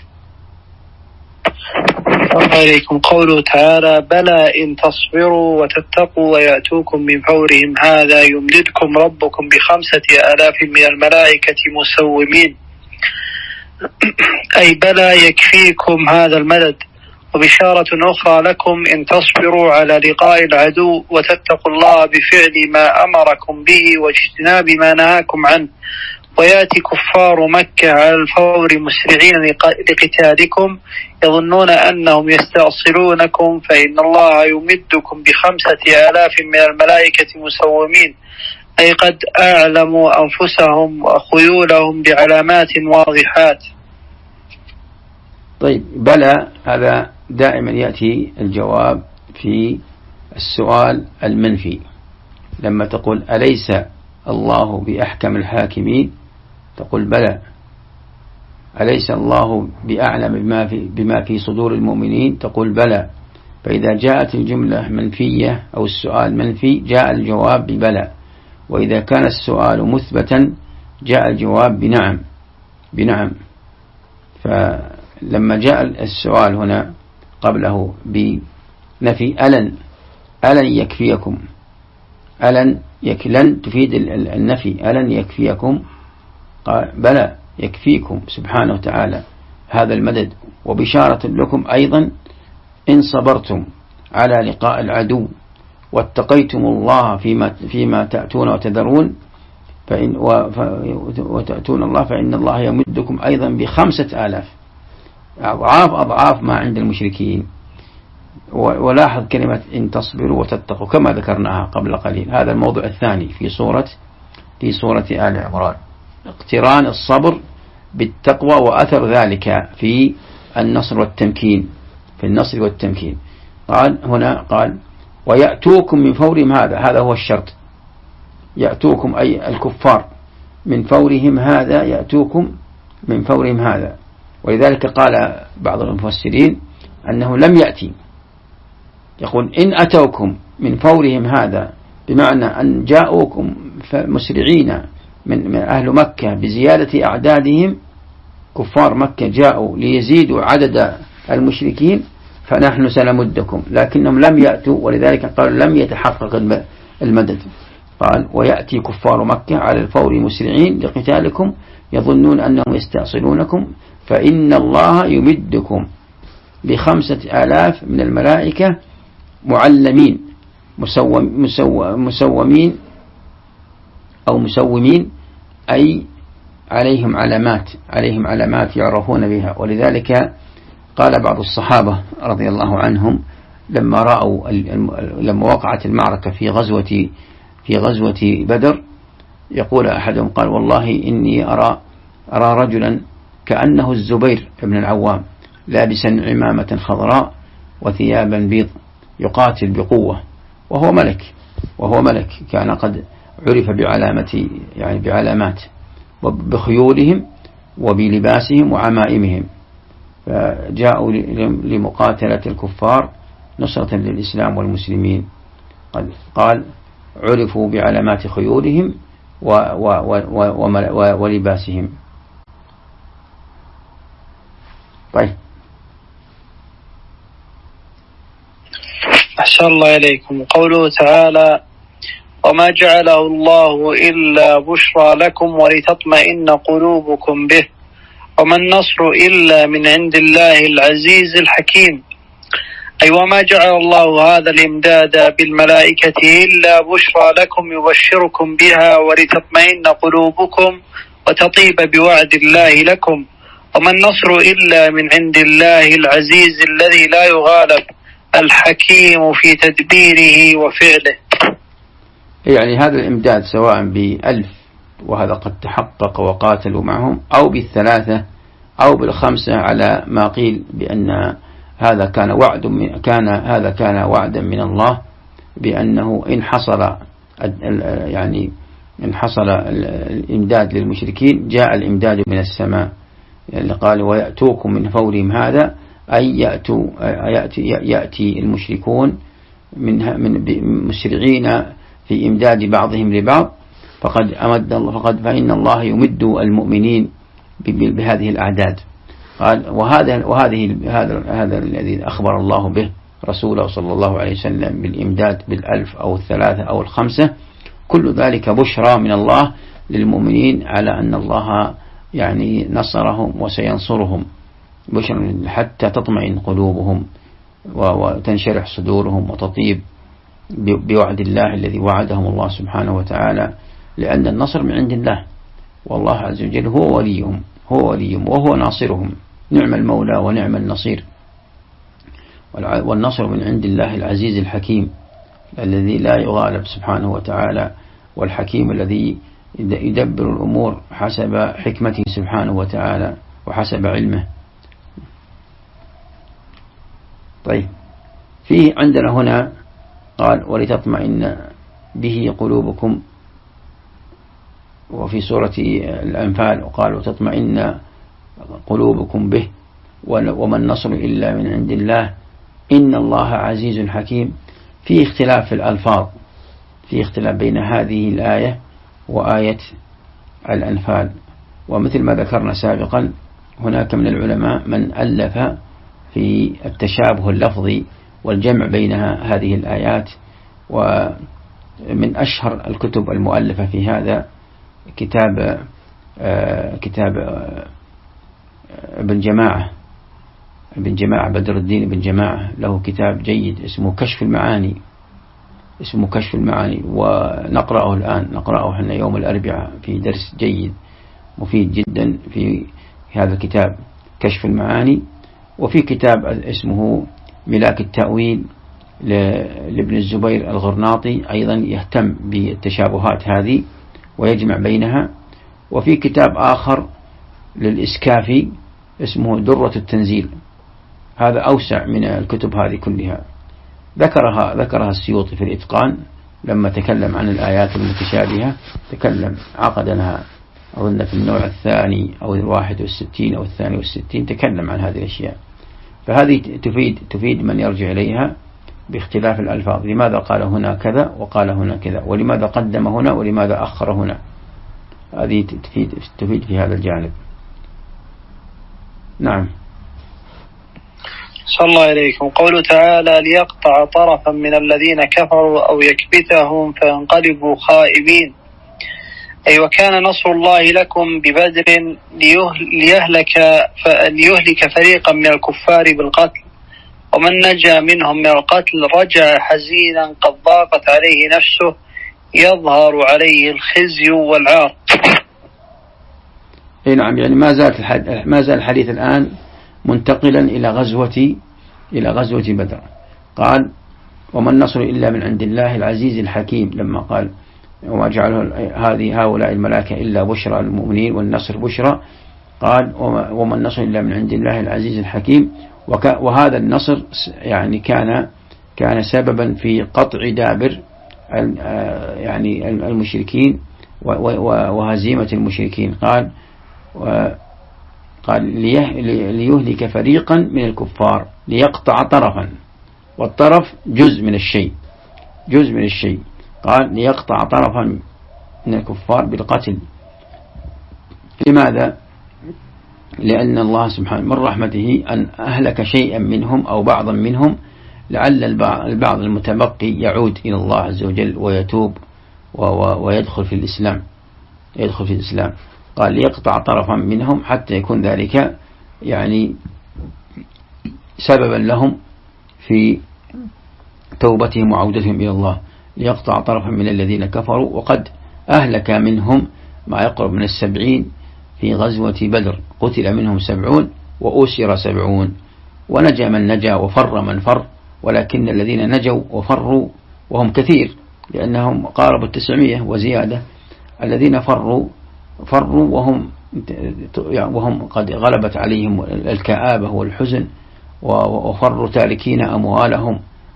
عليكم. قوله تعالى بلى إن تصبروا وتتقوا ويأتوكم من فورهم هذا يمددكم ربكم ب5,000 من الملائكة مسومين، أي بلى يكفيكم هذا المدد. وبشارة أخرى لكم إن تصبروا على لقاء العدو وتتقوا الله بفعل ما أمركم به واجتناب ما نهاكم عنه، ويأتي كفار مكة على الفور مسرعين لقتالكم يظنون أنهم يستأصلونكم، فإن الله يمدكم ب5,000 من الملائكة مسومين، أي قد أعلموا أنفسهم وخيولهم بعلامات واضحات. طيب، بلى هذا دائما يأتي الجواب في السؤال المنفي، لما تقول أليس الله بأحكم الحاكمين تقول بلى. أليس الله بأعلم بما في صدور المؤمنين تقول بلى. فإذا جاءت الجملة منفية أو السؤال منفي جاء الجواب ببلى، وإذا كان السؤال مثبتا جاء الجواب بنعم. فلما جاء السؤال هنا قبله بنفي ألن يكفيكم، لن تفيد النفي، ألن يكفيكم؟ قال بلى يكفيكم سبحانه وتعالى هذا المدد، وبشارة لكم أيضا إن صبرتم على لقاء العدو واتقيتم الله فيما تأتون وتذرون وتأتون الله فإن الله يمدكم أيضا ب5,000 أضعاف ما عند المشركين. ولاحظ كلمة إن تصبروا وتتقوا كما ذكرناها قبل قليل. هذا الموضوع الثاني في سورة آل عمران، اقتران الصبر بالتقوى وأثر ذلك في النصر والتمكين. قال ويأتوكم من فورهم، هذا هو الشرط، يأتوكم أي الكفار من فورهم هذا، يأتوكم من فورهم هذا. ولذلك قال بعض المفسرين أنه لم يأتي، يقول إن أتوكم من فورهم هذا بمعنى أن جاءوكم مسرعين من أهل مكة بزيادة أعدادهم، كفار مكة جاءوا ليزيدوا عدد المشركين فنحن سنمدكم، لكنهم لم يأتوا، ولذلك قالوا لم يتحقق المدد. قال ويأتي كفار مكة على الفور مسرعين لقتالكم يظنون أنهم يستأصلونكم فإن الله يمدكم ب5,000 من الملائكة معلمين مسومين أو مسومين، أي عليهم علامات يعرفون بها. ولذلك قال بعض الصحابة رضي الله عنهم لما وقعت المعركة في غزوة بدر، يقول أحدهم قال والله إني أرى رجلا كأنه الزبير بن العوام لابسا عمامة خضراء وثيابا بيض يقاتل بقوة وهو ملك كان قد عرف بعلامات بخيولهم وبلباسهم وعمائمهم، فجاءوا لمقاتلة الكفار نصرة للإسلام والمسلمين. قال عرفوا بعلامات خيولهم ولباسهم. طيب، أحسن الله إليكم. قوله تعالى وما جعله الله إلا بشرى لكم ولتطمئن قلوبكم به وما النصر إلا من عند الله العزيز الحكيم، أي وما جعل الله هذا الإمداد بالملائكة إلا بشرى لكم يبشركم بها ولتطمئن قلوبكم وتطيب بوعد الله لكم، وما النصر إلا من عند الله العزيز الذي لا يغالب الحكيم في تدبيره وفعله. يعني هذا الإمداد سواء ب1000 وهذا قد تحقق وقاتلوا معهم، أو ب3 أو ب5 على ما قيل بأن هذا كان وعدا من الله بأنه إن حصل الإمداد للمشركين جاء الإمداد من السماء، اللي قال ويأتوكم من فورهم هذا أي يأتي المشركون من مسرعين في إمداد بعضهم لبعض، فإن الله يمد المؤمنين بهذه الأعداد. قال هذا الذي أخبر الله به رسوله صلى الله عليه وسلم بالإمداد ب1000 أو 3 أو 5، كل ذلك بشرى من الله للمؤمنين على أن الله نصرهم وسينصرهم، بشرى حتى تطمئن قلوبهم وتنشرح صدورهم وتطيب بوعد الله الذي وعدهم الله سبحانه وتعالى، لأن النصر من عند الله، والله عز وجل هو وليهم وهو ناصرهم، نعم المولى ونعم النصير. والنصر من عند الله العزيز الحكيم الذي لا يغالب سبحانه وتعالى، والحكيم الذي يدبر الأمور حسب حكمته سبحانه وتعالى وحسب علمه. طيب، فيه عندنا هنا قال ولتطمئن به قلوبكم، وفي سورة الأنفال وقال وتطمئن قلوبكم به وما النصر إلا من عند الله إن الله عزيز حكيم. في اختلاف في الألفاظ، في اختلاف بين هذه الآية وآية الأنفال، ومثل ما ذكرنا سابقا هناك من العلماء من ألف في التشابه اللفظي والجمع بين هذه الآيات، ومن أشهر الكتب المؤلفة في هذا كتاب ابن جماعة بدر الدين بن جماعة، له كتاب جيد اسمه كشف المعاني، ونقرأه الآن، نقرأه احنا يوم الأربعاء في درس جيد مفيد جدا في هذا الكتاب كشف المعاني. وفي كتاب اسمه ملاك التأويل لابن الزبير الغرناطي أيضا يهتم بالتشابهات هذه ويجمع بينها. وفي كتاب آخر للإسكافي اسمه درة التنزيل، هذا أوسع من الكتب هذه كلها. ذكرها السيوطي في الإتقان لما تكلم عن الآيات المتشابهة، تكلم عقد لها أظن في النوع الثاني أو 61 أو 62 تكلم عن هذه الأشياء. فهذه تفيد من يرجع إليها باختلاف الألفاظ، لماذا قال هنا كذا وقال هنا كذا، ولماذا قدم هنا ولماذا أخر هنا، هذه تفيد في هذا الجانب. نعم. صلى الله عليكم. قوله تعالى ليقطع طرفا من الذين كفروا أو يكبتهم فينقلبوا خائبين، أي وكان نصر الله لكم ببدر ليهلك فريقا من الكفار بالقتل، ومن نجا منهم من القتل رجع حزينا قد ضاقت عليه نفسه يظهر عليه الخزي والعار. نعم، يعني ما زال الحديث الآن منتقلا إلى غزوة بدر. قال وما النصر إلا من عند الله العزيز الحكيم، لما قال وما جعله هؤلاء الملائكة إلا بشرى المؤمنين والنصر بشرى، قال وما النصر إلا من عند الله العزيز الحكيم. وهذا النصر يعني كان سببا في قطع دابر يعني المشركين وهزيمة المشركين. قال ليهلك فريقا من الكفار، ليقطع طرفا، والطرف جزء من الشيء. قال ليقطع طرفا من الكفار بالقتل. لماذا؟ لأن الله سبحانه من رحمته أن أهلك شيئا منهم أو بعضا منهم، لعل البعض المتبقي يعود إلى الله عز وجل ويتوب ويدخل في الإسلام. قال ليقطع طرفا منهم حتى يكون ذلك يعني سببا لهم في توبتهم وعودتهم إلى الله. ليقطع طرفا من الذين كفروا، وقد أهلك منهم ما يقرب من 70 في غزوة بدر، قتل منهم 70 وأسر 70، ونجا من نجا وفر من فر، ولكن الذين نجوا وفروا وهم كثير لأنهم قاربوا 900 وزيادة، الذين فروا وهم قد غلبت عليهم الكآبة والحزن، وفروا تاركين أموالهم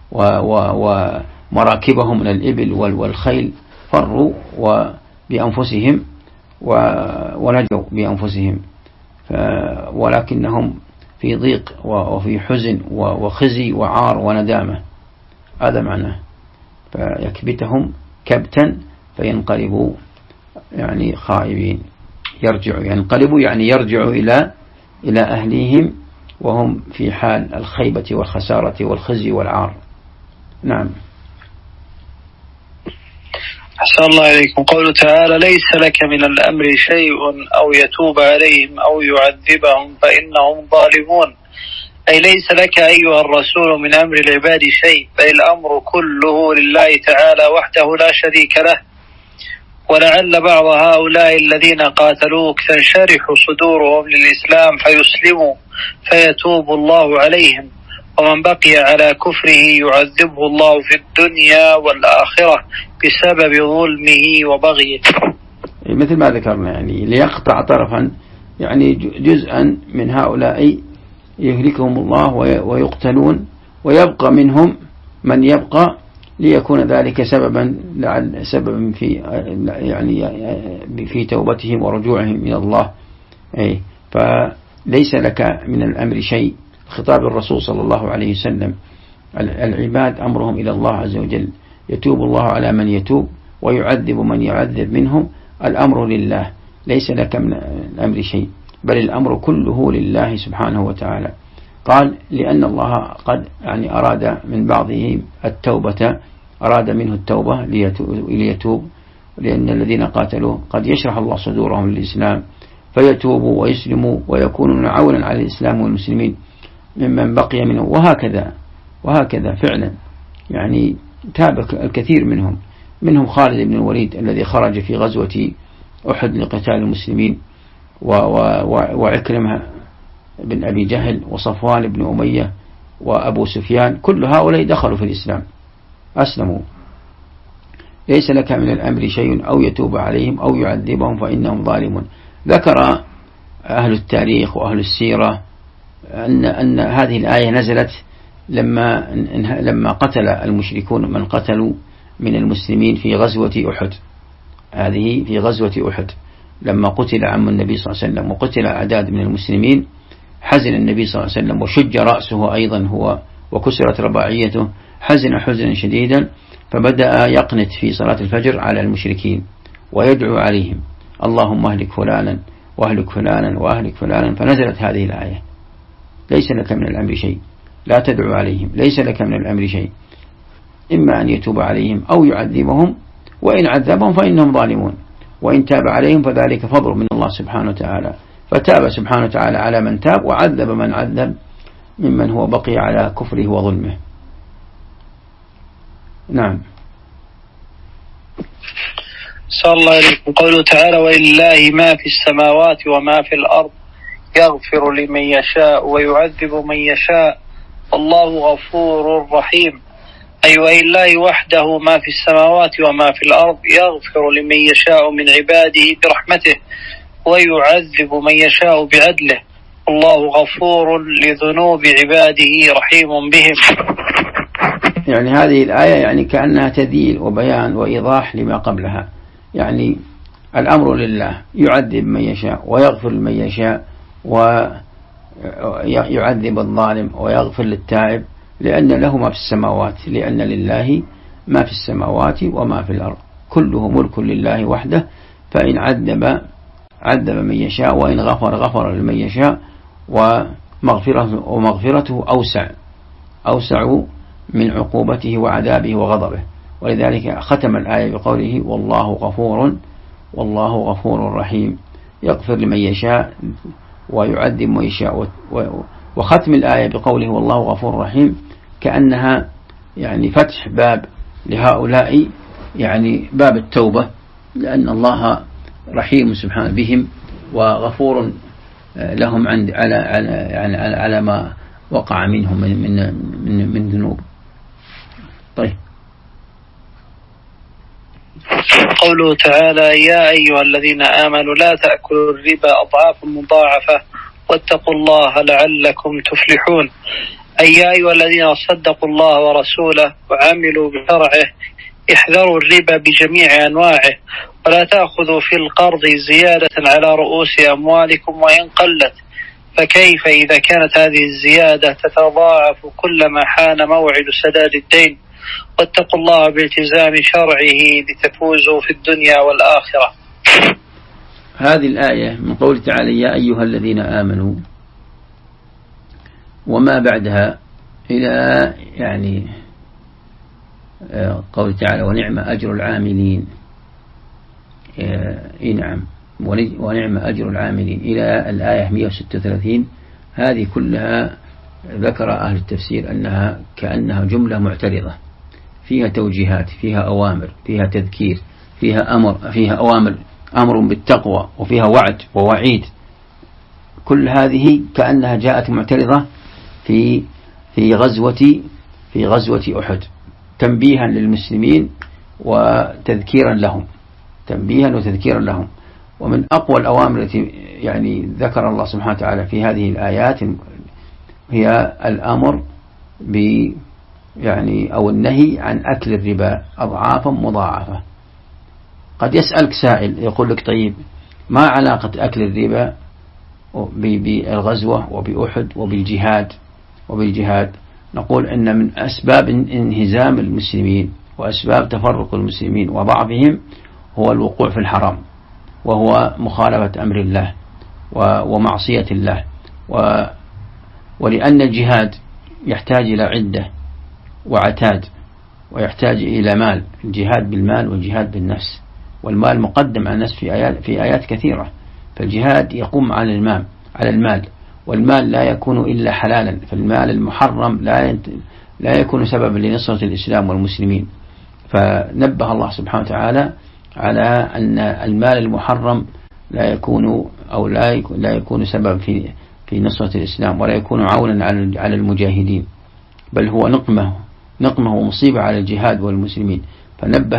ومراكبهم من الإبل والخيل، فروا بأنفسهم ونجوا بأنفسهم، ولكنهم في ضيق وفي حزن وخزي وعار وندامة. هذا معناه فيكبتهم كبتا فينقلبوا يعني خائبين، ينقلبوا يعني يرجعوا إلى أهليهم وهم في حال الخيبة والخسارة والخزي والعار. نعم. أحسن الله إليكم. قوله تعالى ليس لك من الأمر شيء أو يتوب عليهم أو يعذبهم فإنهم ظالمون، أي ليس لك أيها الرسول من أمر العباد شيء، بل الأمر كله لله تعالى وحده لا شريك له. ولعل بعض هؤلاء الذين قاتلوك تنشرح صدورهم للإسلام فيسلموا فيتوب الله عليهم، ومن بقي على كفره يعذبه الله في الدنيا والآخرة بسبب ظلمه وبغيه. مثل ما ذكرنا يعني ليقطع طرفا، يعني جزءا من هؤلاء يهلكهم الله ويقتلون، ويبقى منهم من يبقى ليكون ذلك سببا في يعني في توبتهم ورجوعهم إلى الله. فليس لك من الأمر شيء. خطاب الرسول صلى الله عليه وسلم العباد أمرهم إلى الله عز وجل، يتوب الله على من يتوب ويعذب من يعذب منهم. الأمر لله، ليس لك من الأمر شيء، بل الأمر كله لله سبحانه وتعالى. قال لأن الله قد يعني أراد من بعضهم التوبة، أراد منه التوبة ليتوب، لأن الذين قاتلوا قد يشرح الله صدورهم للإسلام فيتوبوا ويسلموا ويكونون عونا على الإسلام والمسلمين ممن بقي منه. وهكذا فعلا يعني تاب الكثير منهم خالد بن الوليد الذي خرج في غزوة أحد لقتال المسلمين، وعكرمة بن أبي جهل وصفوان بن أمية وأبو سفيان، كل هؤلاء دخلوا في الإسلام أسلموا. ليس لك من الأمر شيء أو يتوب عليهم أو يعذبهم فإنهم ظالمون. ذكر أهل التاريخ وأهل السيرة أن هذه الآية نزلت لما قتل المشركون من قتلوا من المسلمين في غزوة أحد. هذه في غزوة أحد لما قتل عم النبي صلى الله عليه وسلم وقتل أعداد من المسلمين، حزن النبي صلى الله عليه وسلم وشج رأسه أيضا هو وكسرت رباعيته، حزن حزنا شديدا، فبدأ يقنت في صلاة الفجر على المشركين ويدعو عليهم اللهم اهلك فلانا واهلك فلانا واهلك فلانا. فنزلت هذه الآية ليس لك من الأمر شيء، لا تدعو عليهم، ليس لك من الأمر شيء، إما أن يتوب عليهم أو يعذبهم، وإن عذبهم فإنهم ظالمون، وإن تاب عليهم فذلك فضل من الله سبحانه وتعالى. فتاب سبحانه وتعالى على من تاب وعذب من عذب ممن هو بقي على كفره وظلمه. نعم. صلى الله عليكم. قوله تعالى ولله ما في السماوات وما في الأرض يغفر لمن يشاء ويعذب من يشاء والله غفور رحيم. أي ولله وحده ما في السماوات وما في الأرض يغفر لمن يشاء من عباده برحمته ويعذب من يشاء بعدله والله غفور لذنوب عباده رحيم بهم. يعني هذه الآية يعني كأنها تذيل وبيان وإيضاح لما قبلها. يعني الأمر لله، يعذب من يشاء ويغفر لمن يشاء ويعذب الظالم ويغفر للتائب، لأن له ما في السماوات، لأن لله ما في السماوات وما في الأرض، كله ملك لله وحده. فإن عذب من يشاء وإن غفر لمن يشاء، ومغفرته أوسع من عقوبته وعذابه وغضبه. ولذلك ختم الآية بقوله والله غفور رحيم، يغفر لمن يشاء ويعذب من يشاء. وختم الآية بقوله والله غفور رحيم كأنها يعني فتح باب لهؤلاء، يعني باب التوبة، لأن الله رحيم سبحانه بهم وغفور لهم على ما وقع منهم من ذنوب. طيب. قوله تعالى يا أيها الذين آمنوا لا تأكلوا الربا أضعافا مضاعفة واتقوا الله لعلكم تفلحون. أي يا أيها الذين صدقوا الله ورسوله وعملوا بشرعه احذروا الربا بجميع أنواعه، ولا تأخذوا في القرض زيادة على رؤوس أموالكم وإن قلت، فكيف إذا كانت هذه الزيادة تتضاعف كلما حان موعد سداد الدين. واتقوا الله بالتزام شرعه لتفوزوا في الدنيا والآخرة. هذه الآية من قول تعالى يا أيها الذين آمنوا وما بعدها إلى يعني قول تعالى ونعم أجر العاملين. نعم، ونعم أجر العاملين إلى الآية 136. هذه كلها ذكر أهل التفسير أنها كأنها جملة معترضة فيها توجيهات، فيها أوامر، فيها تذكير، فيها أوامر، أمر بالتقوى، وفيها وعد ووعيد. كل هذه كأنها جاءت معترضة في غزوة أحد، تنبيها للمسلمين وتذكيرا لهم. ومن أقوى الأوامر التي يعني ذكر الله سبحانه وتعالى في هذه الآيات هي الأمر أو النهي عن أكل الربا أضعافا مضاعفة. قد يسألك سائل يقول لك طيب ما علاقة أكل الربا بالغزوة وبأحد وبالجهاد؟ نقول إن من أسباب انهزام المسلمين وأسباب تفرق المسلمين وضعفهم هو الوقوع في الحرام، وهو مخالفة أمر الله ومعصية الله. ولأن الجهاد يحتاج إلى عدة وعتاد، ويحتاج إلى مال، الجهاد بالمال والجهاد بالنفس، والمال مقدم على النفس في آيات كثيرة. فالجهاد يقوم على المال، والمال لا يكون إلا حلالا، فالمال المحرم لا يكون سببا لنصرة الإسلام والمسلمين. فنبه الله سبحانه وتعالى على أن المال المحرم لا يكون سبب في نصرة الإسلام، ولا يكون عونا على المجاهدين، بل هو نقمة ومصيبة على الجهاد والمسلمين. فنبه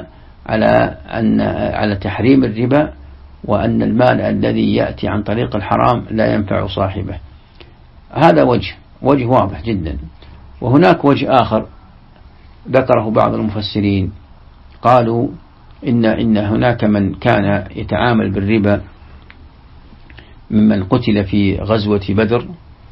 على تحريم الربا، وأن المال الذي يأتي عن طريق الحرام لا ينفع صاحبه. هذا وجه واضح جدا. وهناك وجه آخر ذكره بعض المفسرين، قالوا إن هناك من كان يتعامل بالربا ممن قتل في غزوة بدر،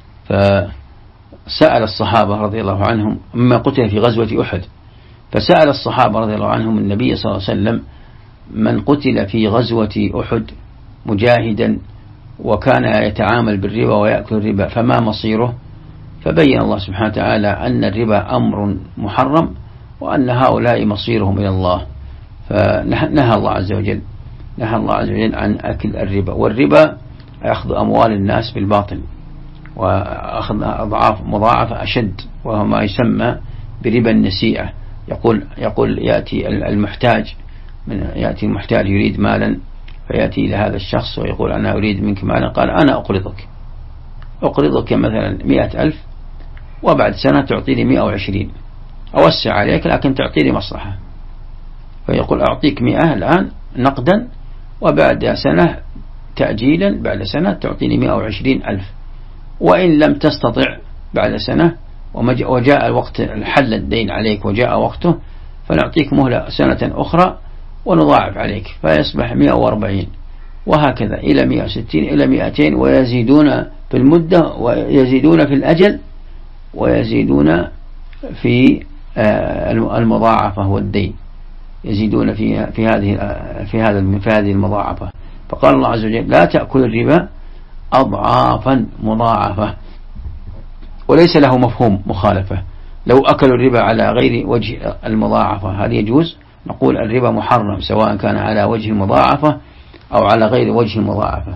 فسأل الصحابة رضي الله عنهم، مما قتل في غزوة أحد، فسأل الصحابة رضي الله عنهم النبي صلى الله عليه وسلم: من قتل في غزوة أحد مجاهدا وكان يتعامل بالربا ويأكل الربا فما مصيره؟ فبين الله سبحانه وتعالى أن الربا أمر محرم، وأن هؤلاء مصيرهم إلى الله. فنهى الله عز وجل عن أكل الربا. والربا أخذ أموال الناس بالباطل، وأخذ أضعاف مضاعفة أشد، وهو ما يسمى بربا النسيئة. يقول يأتي المحتاج يريد مالا، فيأتي إلى هذا الشخص ويقول: أنا أريد منك مالا. قال: أنا أقرضك مثلا 100,000، وبعد سنة تعطيني 120، أوسع عليك لكن تعطيني مصلحة. فيقول: أعطيك 100 الآن نقدا، وبعد سنة تأجيلا، بعد سنة تعطيني 120,000. وإن لم تستطع بعد سنة وجاء الوقت حل الدين عليك وجاء وقته، فنعطيك مهلة سنة أخرى ونضاعف عليك، فيصبح 140، وهكذا إلى 160 إلى 200، ويزيدون في المدة، ويزيدون في الأجل، ويزيدون في المضاعفة والدين، يزيدون في هذه المضاعفة. فقال الله عز وجل: لا تأكل الربا أضعافا مضاعفة. وليس له مفهوم مخالفة. لو أكلوا الربا على غير وجه المضاعفة هل يجوز؟ نقول الربا محرم، سواء كان على وجه المضاعفة أو على غير وجه المضاعفة.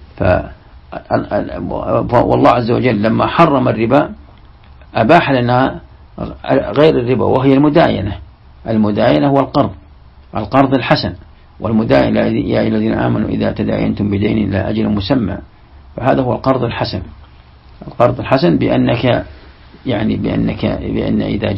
والله عز وجل لما حرم الربا أباح لنا غير الربا، وهي المداينة هو القرض الحسن. والمداينة: يا أيها الذين آمنوا إذا تداينتم بدين إلى أجل مسمى. فهذا هو القرض الحسن. بأن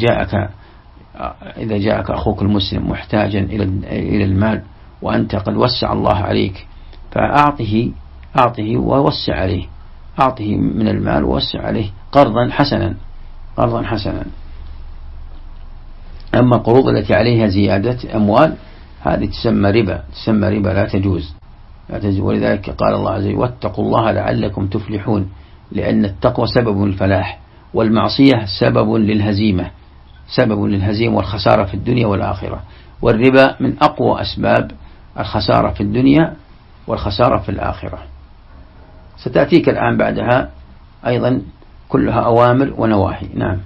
إذا جاءك أخوك المسلم محتاجا إلى المال، وأنت قد وسع الله عليك، فأعطه ووسع عليه، أعطه من المال ووسع عليه قرضا حسنا. أما القروض التي عليها زيادة أموال هذه تسمى ربا، لا تجوز. ولذلك قال الله عز وجل: واتقوا الله لعلكم تفلحون، لأن التقوى سبب الفلاح، والمعصية سبب للهزيمة والخسارة في الدنيا والآخرة. والربا من أقوى أسباب الخسارة في الدنيا والخسارة في الآخرة. ستأتيك الآن بعدها أيضا كلها أوامر ونواهي. نعم.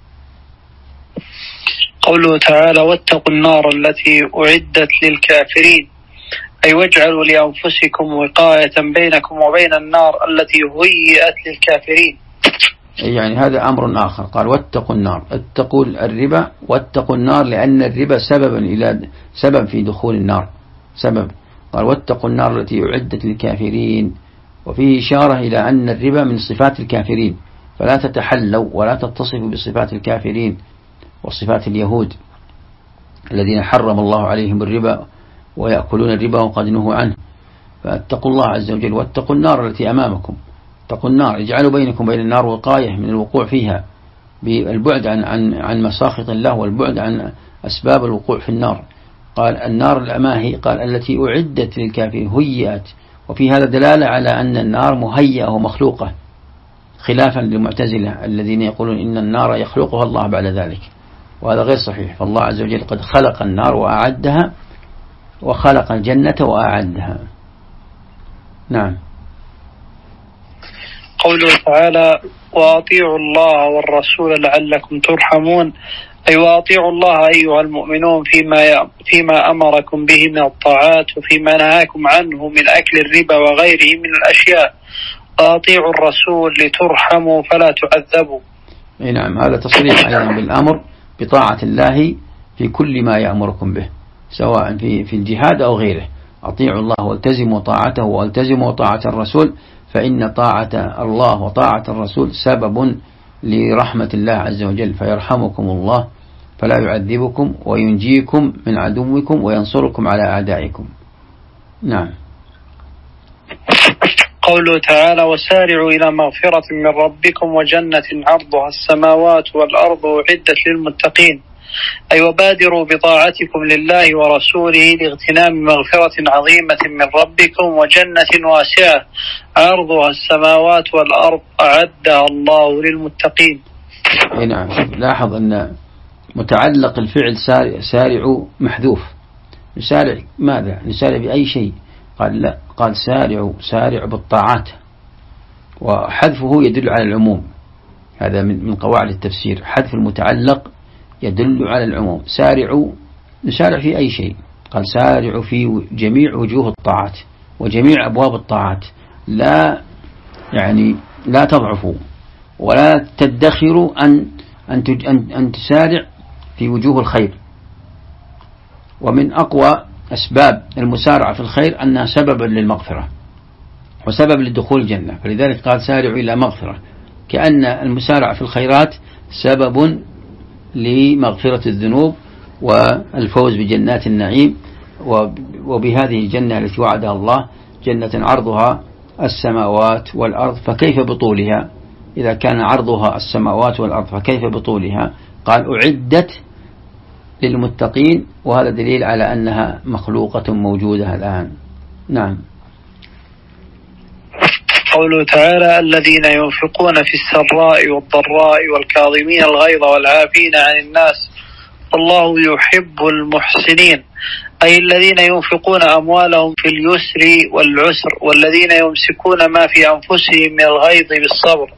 قوله تعالى: واتقوا النار التي أعدت للكافرين، أي واجعلوا لأنفسكم وقاية بينكم وبين النار التي هيئت للكافرين. يعني هذا أمر آخر. قال واتقوا النار، اتقوا الربا واتقوا النار، لأن الربا سبب في دخول النار، سبب. قال واتقوا النار التي أعدت للكافرين، وفيه إشارة إلى أن الربا من صفات الكافرين، فلا تتحلوا ولا تتصفوا بصفات الكافرين وصفات اليهود الذين حرم الله عليهم الربا ويأكلون الربا وقد نهوا عنه. فاتقوا الله عز وجل واتقوا النار التي أمامكم. اتقوا النار، اجعلوا بينكم بين النار وقاية من الوقوع فيها، بالبعد عن مساخط الله والبعد عن أسباب الوقوع في النار. قال النار ما هي؟ قال التي أعدت للكافرين، هيئت، وفي هذا دلالة على أن النار مهيئة ومخلوقة، خلافا للمعتزلة الذين يقولون إن النار يخلقها الله بعد ذلك، وهذا غير صحيح. فالله عز وجل قد خلق النار وأعدها، وخلق الجنة وأعدها. نعم. قوله تعالى وأطيعوا الله والرسول لعلكم ترحمون، أي وأطيعوا الله أيها المؤمنون فيما أمركم به من الطاعات، وفيما نهاكم عنه من أكل الربا وغيره من الأشياء، وأطيعوا الرسول لترحموا فلا تعذبوا. نعم، هذا تصريح أيضا بالأمر بطاعة الله في كل ما يأمركم به، سواء في الجهاد أو غيره. أطيعوا الله والتزموا طاعته والتزموا طاعة الرسول، فإن طاعة الله وطاعة الرسول سبب لرحمة الله عز وجل، فيرحمكم الله فلا يعذبكم وينجيكم من عدوكم وينصركم على أعدائكم. نعم. قوله تعالى وسارعوا إلى مغفرة من ربكم وجنة عرضها السماوات والأرض أعدت للمتقين، أي وبادروا بطاعتكم لله ورسوله لاغتنام مغفرة عظيمة من ربكم وجنة واسعة عرضها السماوات والأرض أعدها الله للمتقين. نعم. لاحظ أن متعلق الفعل سارعوا محذوف. نسارع ماذا؟ نسارع بأي شيء؟ قال لا، قال سارعوا بالطاعات، وحذفه يدل على العموم. هذا من قواعد التفسير، حذف المتعلق يدل على العموم. نسارع في أي شيء؟ قال سارعوا في جميع وجوه الطاعات وجميع أبواب الطاعات، لا تضعفوا ولا تدخروا أن تسارع في وجوه الخير. ومن أقوى أسباب المسارعة في الخير أنها سبب للمغفرة وسبب للدخول الجنة، فلذلك قال سارعوا إلى مغفرة، كأن المسارعة في الخيرات سبب لمغفرة الذنوب والفوز بجنات النعيم، وبهذه الجنة التي وعدها الله، جنة عرضها السماوات والأرض، فكيف بطولها؟ إذا كان عرضها السماوات والأرض فكيف بطولها؟ قال أعدت للمتقين، وهذا دليل على أنها مخلوقة موجودة الآن. نعم. قوله تعالى الذين ينفقون في السراء والضراء والكاظمين الغيظ والعافين عن الناس والله يحب المحسنين، أي الذين ينفقون أموالهم في اليسر والعسر، والذين يمسكون ما في أنفسهم من الغيظ بالصبر،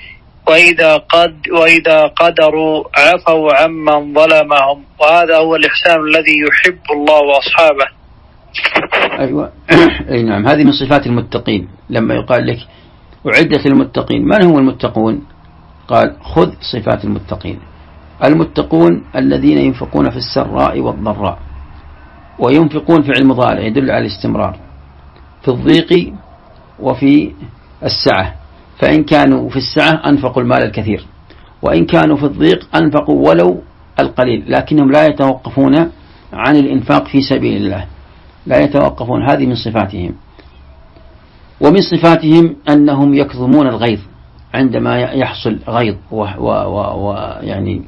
وإذا قدروا عفوا عمن ظلمهم، وهذا هو الإحسان الذي يحب الله وأصحابه. أيوة. أي نعم، هذه من صفات المتقين. لما يقال لك أعدت للمتقين، من هم المتقون؟ قال خذ صفات المتقين. المتقون الذين ينفقون في السراء والضراء، وينفقون فعل مضارع يدل على الاستمرار، في الضيق وفي السعة، فإن كانوا في السعة أنفقوا المال الكثير، وإن كانوا في الضيق أنفقوا ولو القليل، لكنهم لا يتوقفون عن الإنفاق في سبيل الله، لا يتوقفون. هذه من صفاتهم. ومن صفاتهم أنهم يكظمون الغيظ عندما يحصل غيظ، ويعني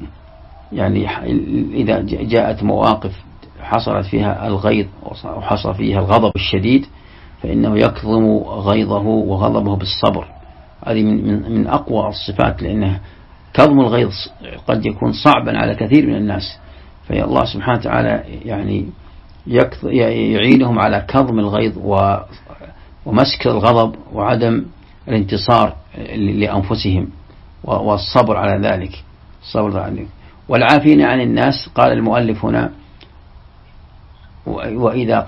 إذا جاءت مواقف حصلت فيها الغيظ وحصل فيها الغضب الشديد، فإنه يكظم غيظه وغضبه بالصبر. هذه من أقوى الصفات، لأنه كظم الغيظ قد يكون صعبا على كثير من الناس، فالله سبحانه وتعالى يعينهم على كظم الغيظ ومسك الغضب وعدم الانتصار لأنفسهم والصبر على ذلك. والعافين عن الناس، قال المؤلف هنا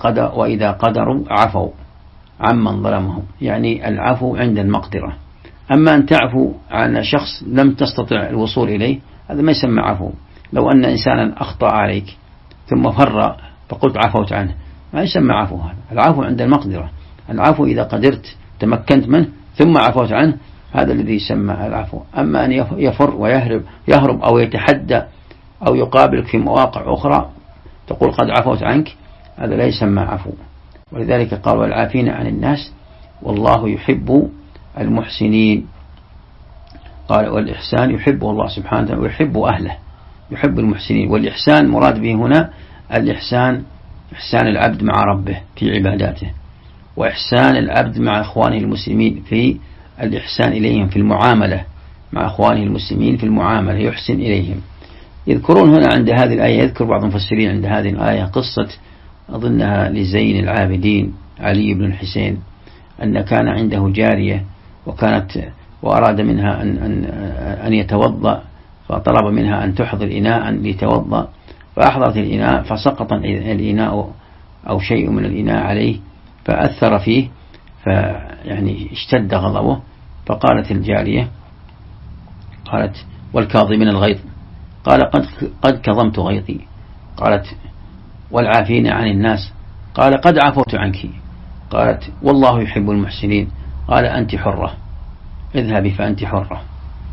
وإذا قدروا عفوا عمن ظلمهم، يعني العفو عند المقدرة. أما أن تعفو عن شخص لم تستطع الوصول إليه هذا ما يسمى عفو. لو أن إنسانا أخطأ عليك ثم فر فقلت عفوت عنه ما يسمى عفو. هذا العفو عند المقدرة. العفو إذا قدرت تمكنت منه ثم عفوت عنه هذا الذي يسمى العفو. أما أن يفر ويهرب أو يتحدى أو يقابلك في مواقع أخرى تقول قد عفوت عنك هذا لا يسمى عفو. ولذلك قال والعافين عن الناس والله يحب المحسنين. قال والإحسان يحبه الله سبحانه وتعالى ويحب أهله، يحب المحسنين. والإحسان مراد به هنا الإحسان إحسان العبد مع ربه في عباداته، وإحسان العبد مع إخوانه المسلمين في الإحسان إليهم في المعاملة مع إخوانه المسلمين في المعاملة يحسن إليهم. يذكرون هنا عند هذه الآية، يذكر بعض المفسرين عند هذه الآية قصة أظنها لزين العابدين علي بن الحسين، أن كان عنده جارية وأراد منها أن يتوضأ، فطلب منها أن تحضر إناء ليتوضأ، فأحضرت الإناء فسقط الإناء أو شيء من الإناء عليه فأثر فيه، فيعني اشتد غضبه. فقالت الجارية قالت والكاظمين الغيظ، قال قد كظمت غيظي. قالت والعافين عن الناس، قال قد عفوت عنك. قالت والله يحب المحسنين، قال أنت حرة اذهبي فأنت حرة.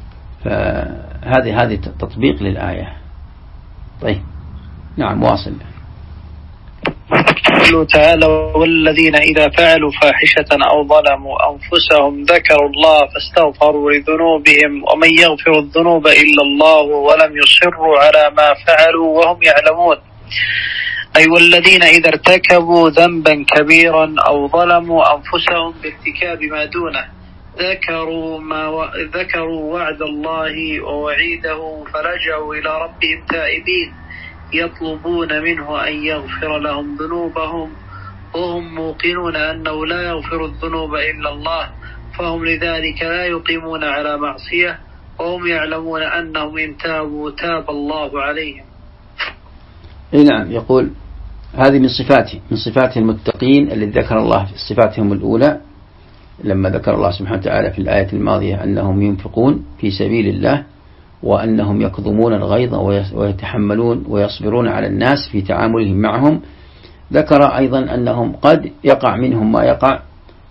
فهذه تطبيق للآية. طيب نعم واصل. قوله تعالى والذين إذا فعلوا فاحشة أو ظلموا أنفسهم ذكروا الله فاستغفروا لذنوبهم ومن يغفر الذنوب إلا الله ولم يصروا على ما فعلوا وهم يعلمون. أي والذين إذا ارتكبوا ذنبا كبيرا أو ظلموا أنفسهم بارتكاب ما دونه ذكروا وعد الله ووعيده فلجأوا إلى ربهم تائبين يطلبون منه أن يغفر لهم ذنوبهم وهم موقنون أنه لا يغفر الذنوب إلا الله، فهم لذلك لا يقيمون على معصية وهم يعلمون أنهم إن تابوا تاب الله عليهم. نعم يقول هذه من صفات المتقين الذي ذكر الله في صفاتهم الأولى لما ذكر الله سبحانه وتعالى في الآية الماضية أنهم ينفقون في سبيل الله وأنهم يكظمون الغيظ ويتحملون ويصبرون على الناس في تعاملهم معهم. ذكر أيضا أنهم قد يقع منهم ما يقع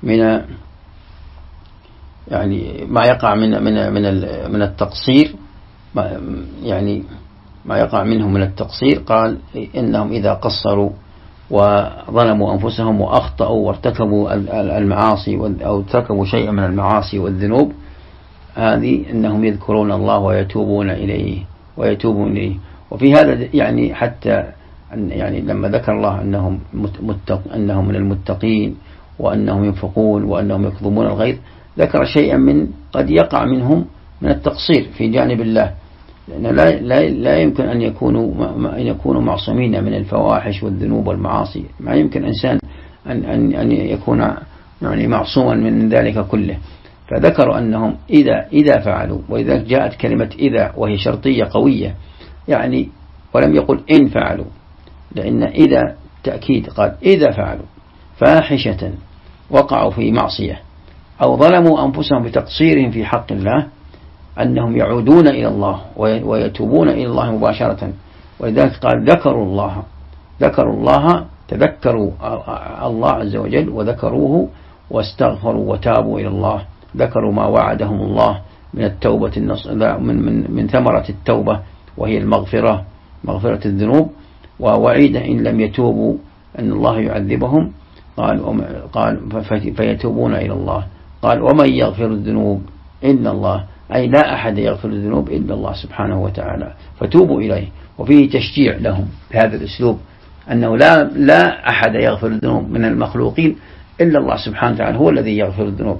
من التقصير، يعني ما يقع منهم من التقصير. قال إنهم إذا قصروا وظلموا أنفسهم وأخطأوا وارتكبوا المعاصي أو ارتكبوا شيئا من المعاصي والذنوب هذه إنهم يذكرون الله ويتوبون إليه. وفي هذا يعني حتى يعني لما ذكر الله أنهم من المتقين وأنهم ينفقون وأنهم يكظمون الغيظ ذكر شيئا من قد يقع منهم من التقصير في جانب الله، لأن لا يمكن أن يكونوا معصومين من الفواحش والذنوب والمعاصي. ما يمكن إنسان أن يكون يعني معصوما من ذلك كله. فذكروا أنهم إذا فعلوا، وإذا جاءت كلمة إذا وهي شرطية قوية يعني، ولم يقل إن فعلوا، لأن إذا تأكيد. قال إذا فعلوا فاحشة وقعوا في معصية أو ظلموا أنفسهم بتقصيرهم في حق الله أنهم يعودون إلى الله ويتوبون إلى الله مباشرة. ولذلك قال ذكروا الله تذكروا الله عز وجل وذكروه واستغفروا وتابوا إلى الله. ذكروا ما وعدهم الله من التوبة من ثمرة التوبة وهي مغفرة الذنوب، ووعيد إن لم يتوبوا أن الله يعذبهم. قال فيتوبون إلى الله. قال ومن يغفر الذنوب إلا الله، أي لا أحد يغفر الذنوب إلا الله سبحانه وتعالى، فتوبوا إليه. وفيه تشجيع لهم بهذا الأسلوب أنه لا أحد يغفر الذنوب من المخلوقين إلا الله سبحانه وتعالى، هو الذي يغفر الذنوب.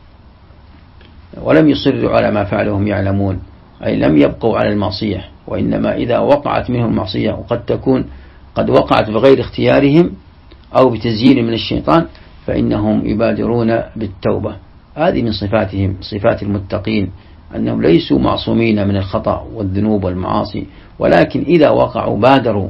ولم يصروا على ما فعلهم يعلمون، أي لم يبقوا على المعصية، وإنما إذا وقعت منهم المعصية وقد تكون قد وقعت بغير اختيارهم أو بتزيين من الشيطان فإنهم يبادرون بالتوبة. هذه من صفاتهم، صفات المتقين، أنهم ليسوا معصومين من الخطأ والذنوب والمعاصي، ولكن إذا وقعوا بادروا.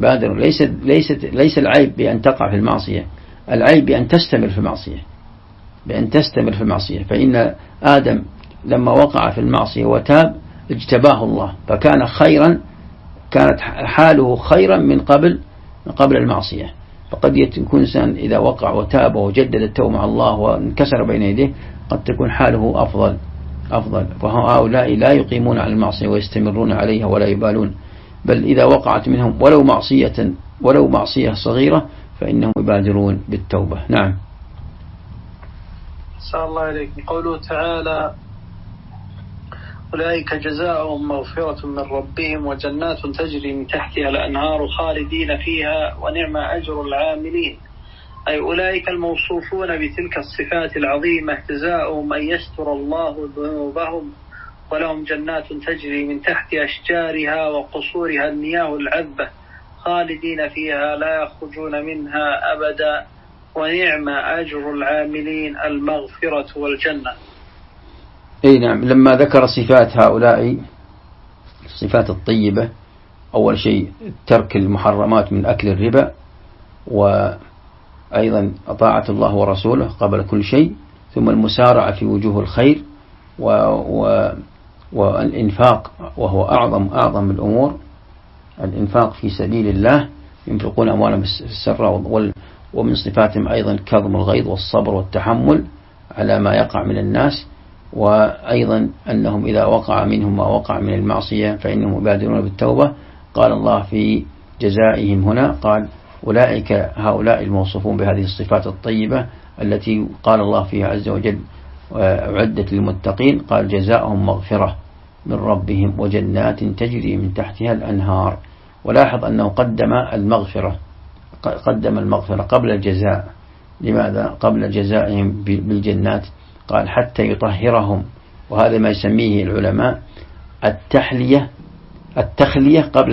ليس العيب بأن تقع في المعصية، العيب بأن تستمر في المعصية. بأن تستمر في المعصية. فإن آدم لما وقع في المعصية وتاب اجتباه الله، فكان خيرا، كانت حاله خيرا من قبل المعصية. فقد يكون إنسان إذا وقع وتاب وجدد التوبة مع الله وانكسر بين يديه قد تكون حاله أفضل. فهؤلاء لا يقيمون على المعصية ويستمرون عليها ولا يبالون، بل إذا وقعت منهم ولو معصية صغيرة فإنهم يبادرون بالتوبة. نعم. صلى الله عليكم. قوله تعالى: أولئك جزاؤهم مغفرة من ربهم وجنات تجري من تحتها الأنهار خالدين فيها ونعم أجر العاملين، أي أولئك الموصوفون بتلك الصفات العظيمة جزاؤهم أن يستر الله ذنوبهم، ولهم جنات تجري من تحت أشجارها وقصورها المياه العذبة خالدين فيها لا يخرجون منها أبدا، ونعم أجر العاملين المغفرة والجنة. أي نعم. لما ذكر صفات هؤلاء الصفات الطيبة، أول شيء ترك المحرمات من أكل الربا، وأيضا طاعة الله ورسوله قبل كل شيء، ثم المسارعة في وجوه الخير والإنفاق، وهو أعظم الأمور، الإنفاق في سبيل الله، ينفقون أموالهم بالسراء، ومن صفاتهم أيضا كظم الغيظ والصبر والتحمل على ما يقع من الناس، وأيضا أنهم إذا وقع منهم ما وقع من المعصية فإنهم يبادرون بالتوبة. قال الله في جزائهم هنا، قال أولئك هؤلاء الموصوفون بهذه الصفات الطيبة التي قال الله فيها عز وجل أعدت للمتقين، قال جزاؤهم مغفرة من ربهم وجنات تجري من تحتها الأنهار. ولاحظ أنه قدم المغفرة قبل الجزاء. لماذا؟ قبل جزائهم بالجنات قال حتى يطهرهم، وهذا ما يسميه العلماء التخلية قبل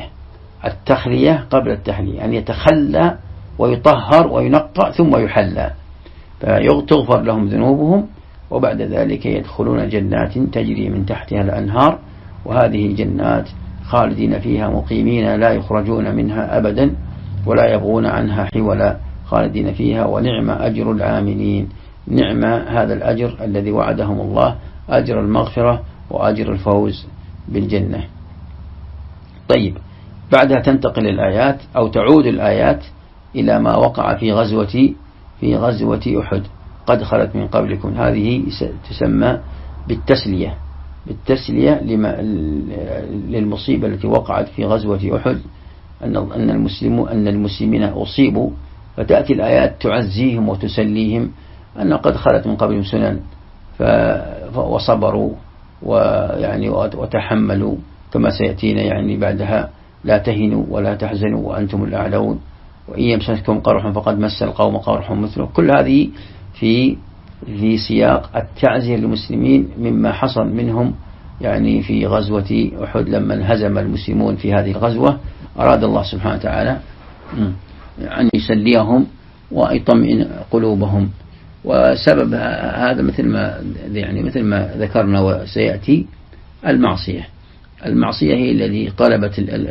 التحلية، أن يتخلى ويطهر وينقى ثم يحلى، فتغفر لهم ذنوبهم، وبعد ذلك يدخلون جنات تجري من تحتها الأنهار، وهذه جنات خالدين فيها مقيمين لا يخرجون منها أبدا ولا يبغون عنها حولا، خالدين فيها ونعم أجر العاملين. نعم هذا الأجر الذي وعدهم الله، أجر المغفرة وأجر الفوز بالجنة. طيب، بعدها تنتقل الآيات أو تعود الآيات إلى ما وقع في غزوة أحد قد خلت من قبلكم. هذه تسمى بالتسلية للمصيبة التي وقعت في غزوة أحد، أن المسلمين أصيبوا، فتأتي الآيات تعزيهم وتسليهم أن قد خلت من قبلهم سنن وصبروا وتحملوا، كما سيأتينا يعني بعدها: لا تهنوا ولا تحزنوا وأنتم الأعلون، وإن يمسسكم قرح فقد مس القوم قرح مثله. كل هذه في سياق التعزية للمسلمين مما حصل منهم يعني في غزوة أحد. لما انهزم المسلمون في هذه الغزوة أراد الله سبحانه وتعالى أن يسليهم ويطمئن قلوبهم، وسبب هذا مثل ما ذكرنا وسيأتي المعصية هي التي قلبت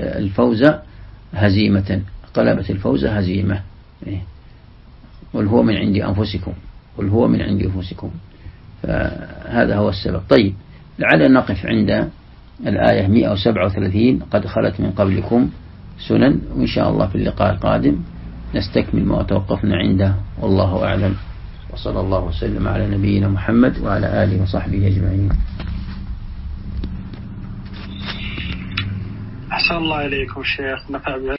الفوز هزيمة. قل هو من عند أنفسكم. فهذا هو السبب. طيب، لعلنا نقف عند الآية 137 قد خلت من قبلكم سنن، وإن شاء الله في اللقاء القادم نستكمل ما توقفنا عنده، والله أعلم، وصلى الله وسلم على نبينا محمد وعلى آله وصحبه أجمعين. أحسن الله إليكم شيخ، نفع